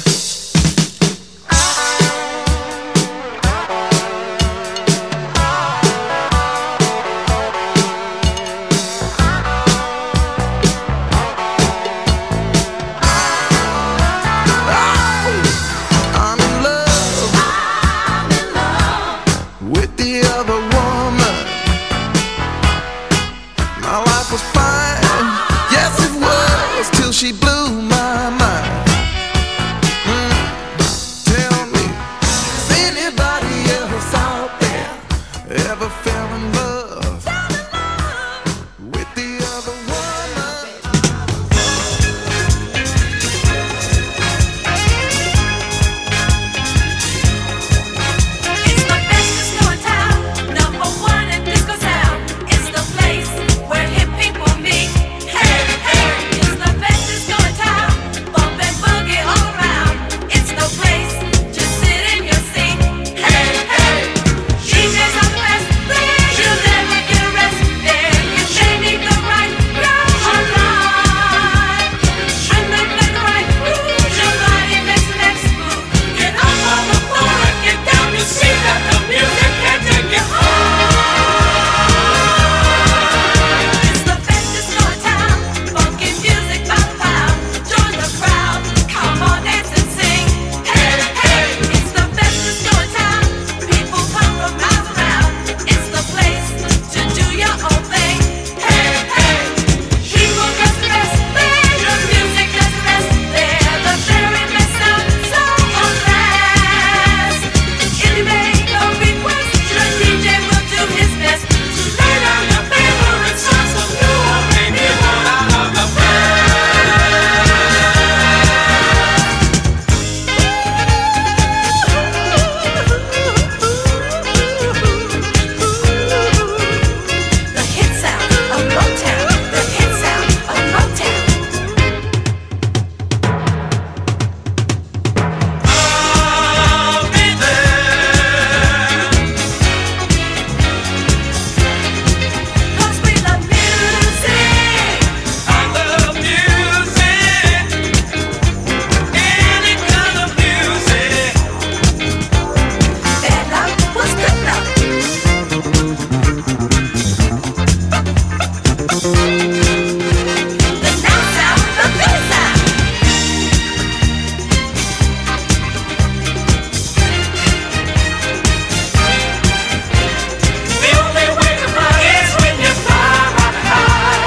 She blew my mind. Tell me, is anybody else out there ever fell in love with the other woman? It's the best disco in town, #1 in disco sound. It's the place where hip people meet. Hey, hey, it's the best disco in town, bump and boogie all around. It's no place, just sit in your seat. Hey, hey, DJs are the best, you'll never get a rest. There, they need the right crowd alive. When they play the right groove, your body makes the next move. Get up on the floor and get down, you see that the music can take you home. It's the best disco in town, funky music by the pound. Join the crowd, come on, dance and sing. Hey, hey, it's the best disco in town. People come from miles around. It's the place to do your own thing. Hey, hey, people does the best there. Your music does the best there. The very best sound, so on last. If you make a request, the DJ will do his best to lay down your favorite songs so you won't make me one out of the The hit sound of Motown, the hit sound of Motown. I'll be there, 'cause we love music. I love music, any kind of music. Bad luck was good luck. The now sound, the good sound. The only way to fly is when you fly right high.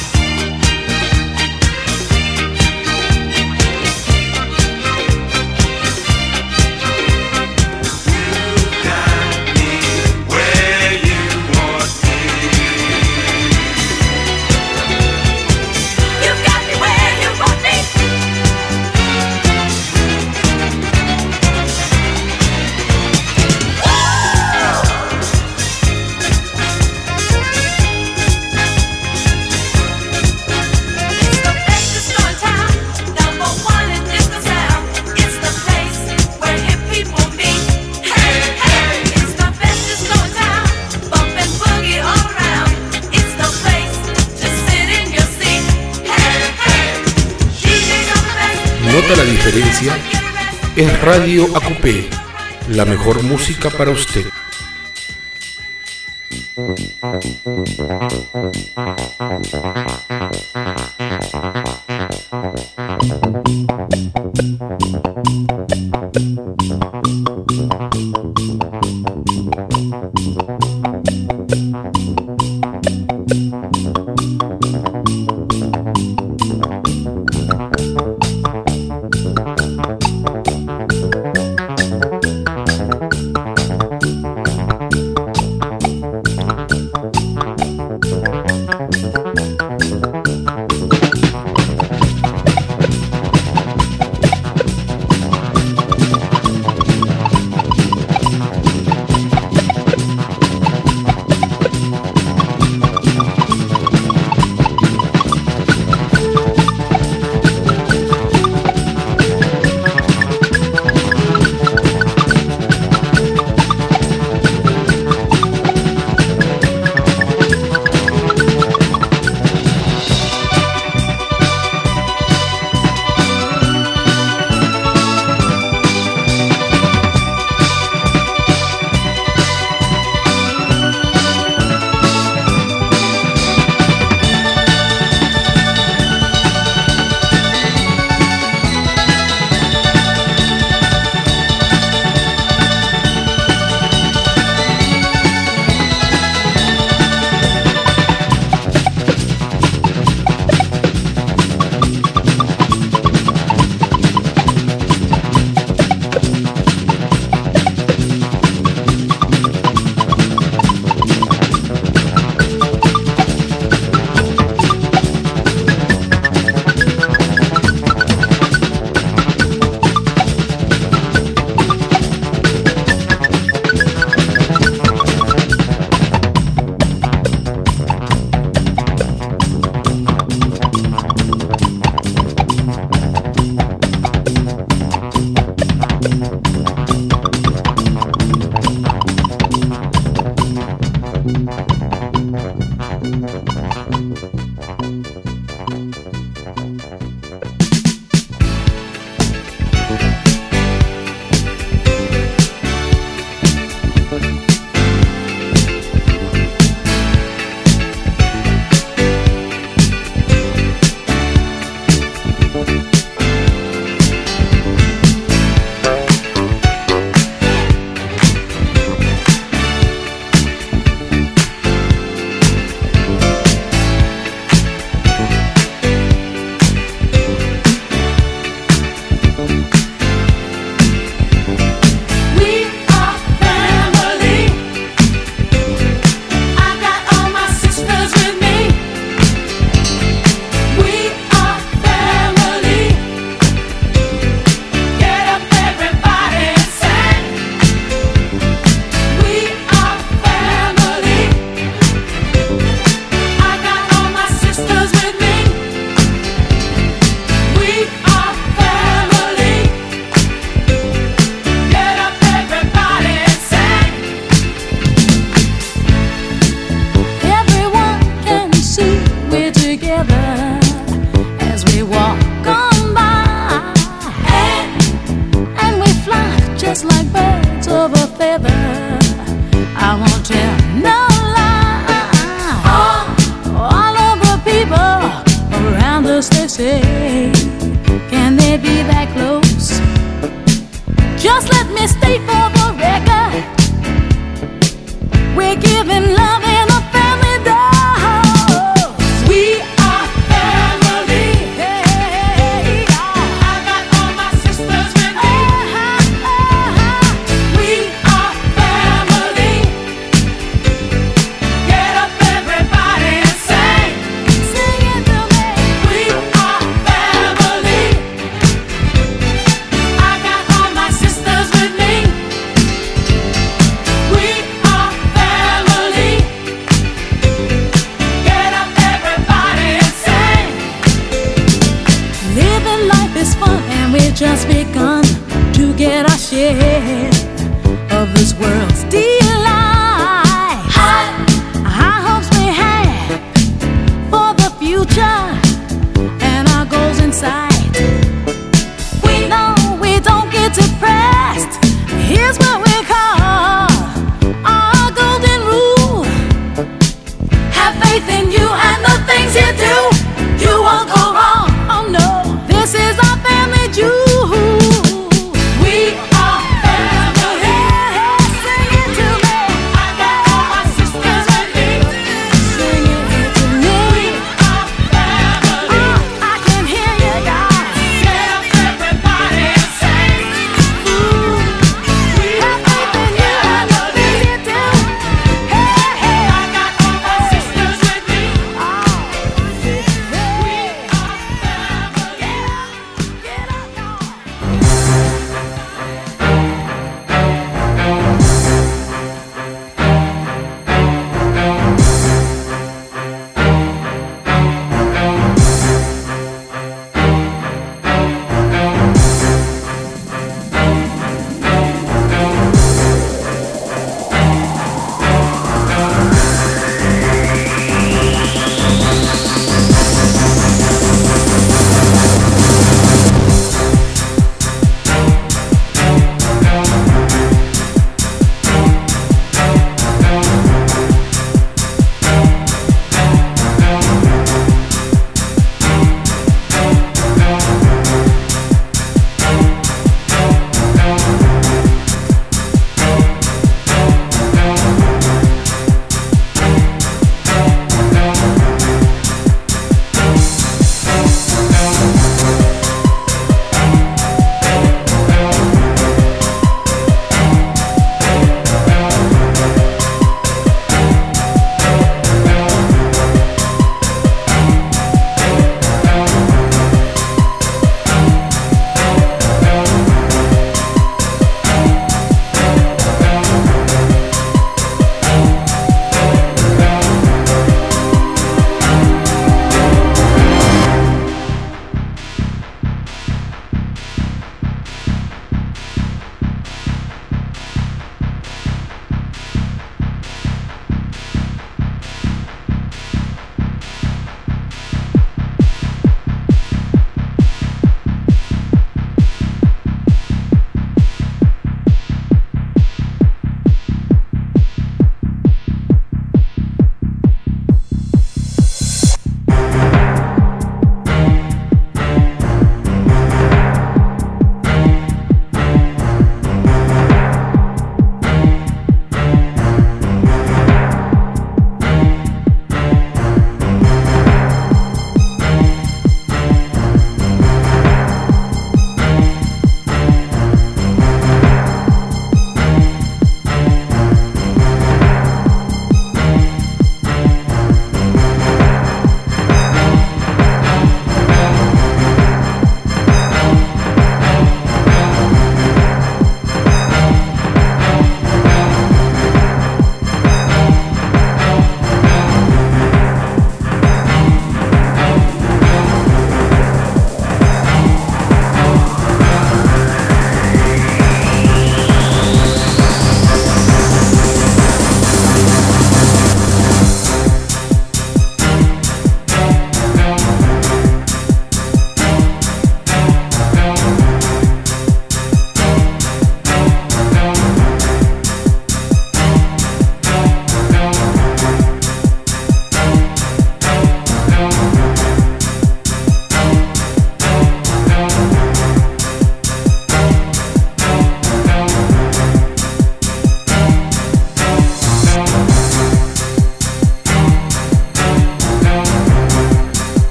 Where you want me. You got me where you want me. It's the best disco in town, #1 in disco sound. It's the place where hip people meet. Hey, hey, it's the best disco in town, bump and boogie all around. It's the place to sit in your seat. Hey, hey, DJs are the best. ¿Nota la diferencia? Es Radio AQP, la mejor música para usted. This is our family jewel. We are family.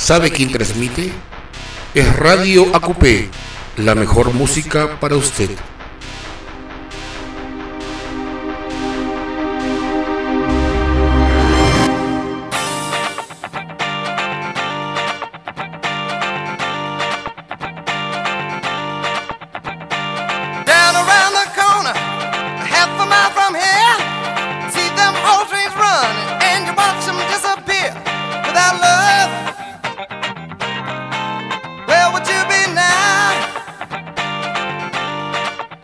¿Sabe quién transmite? Es Radio AQP, la mejor música para usted. Down around the corner, half a mile from here, see them old trains run, and you watch them disappear. Without love, where would you be now?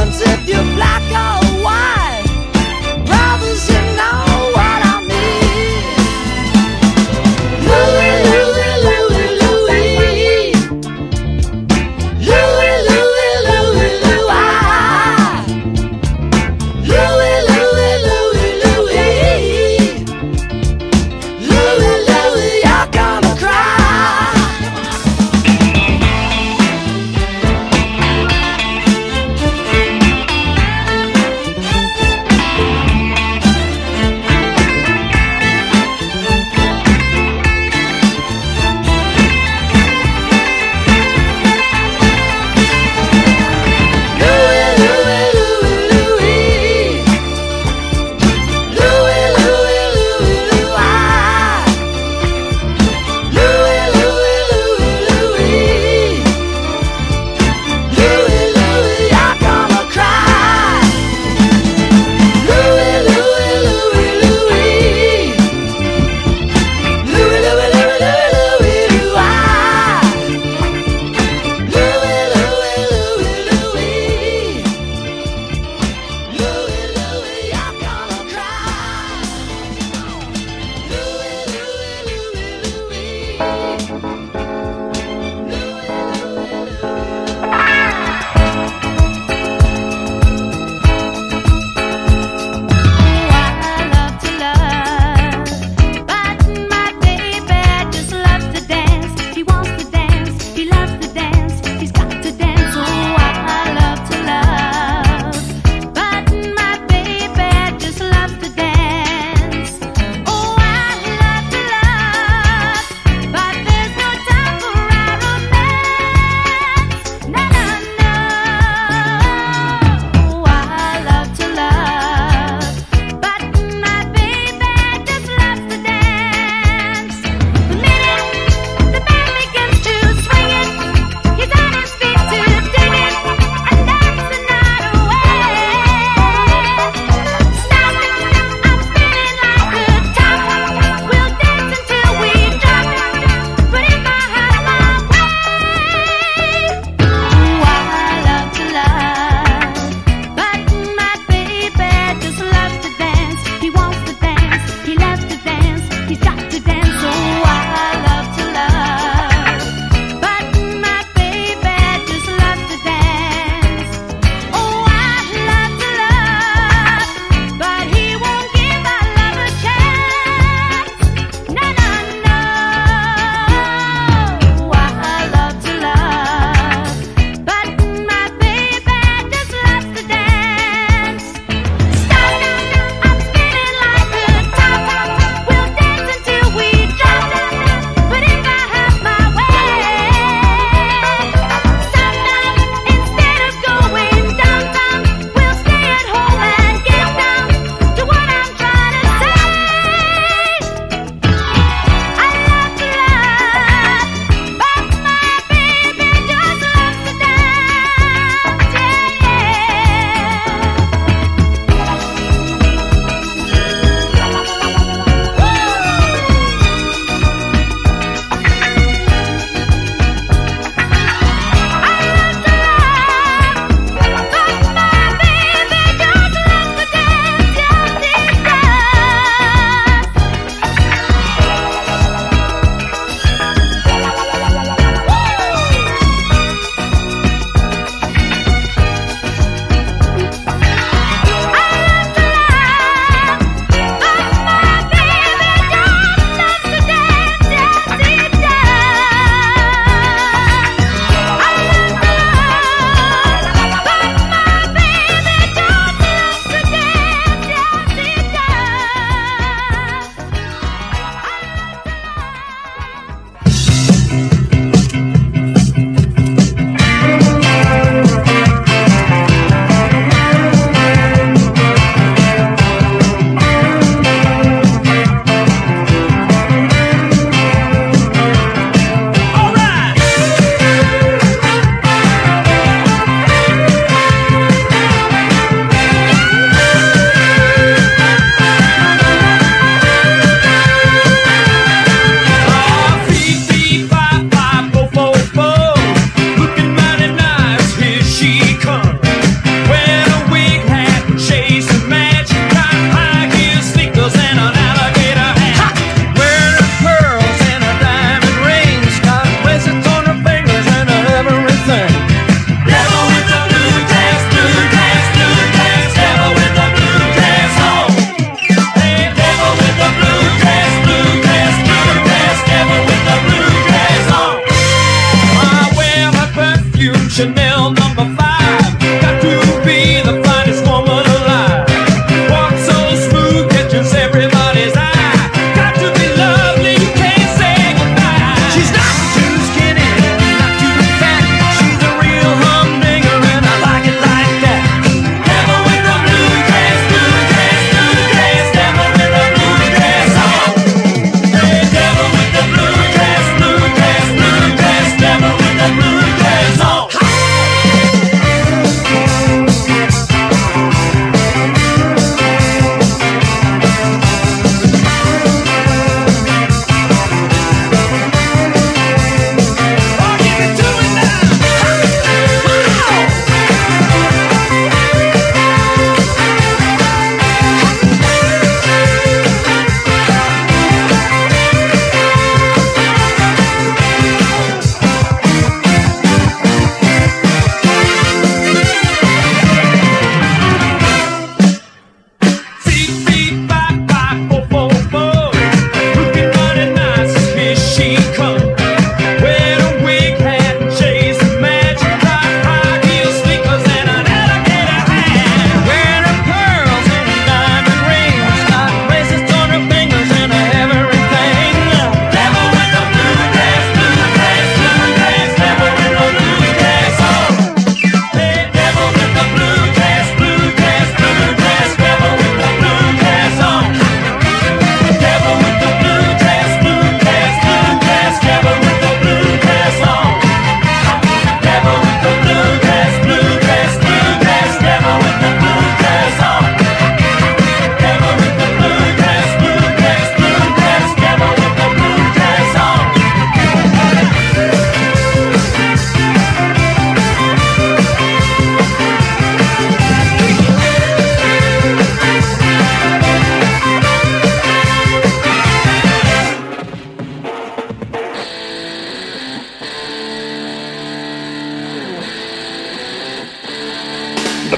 difference if you're black or white. Brothers, you know what I mean. Louie, Louie, Louie, Louie. Louie, Louie, Louie, Louie. Louie, Louie, Louie, Louie. Louie, Louie, you're gonna cry.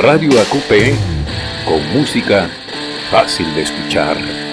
Radio AQP con música fácil de escuchar.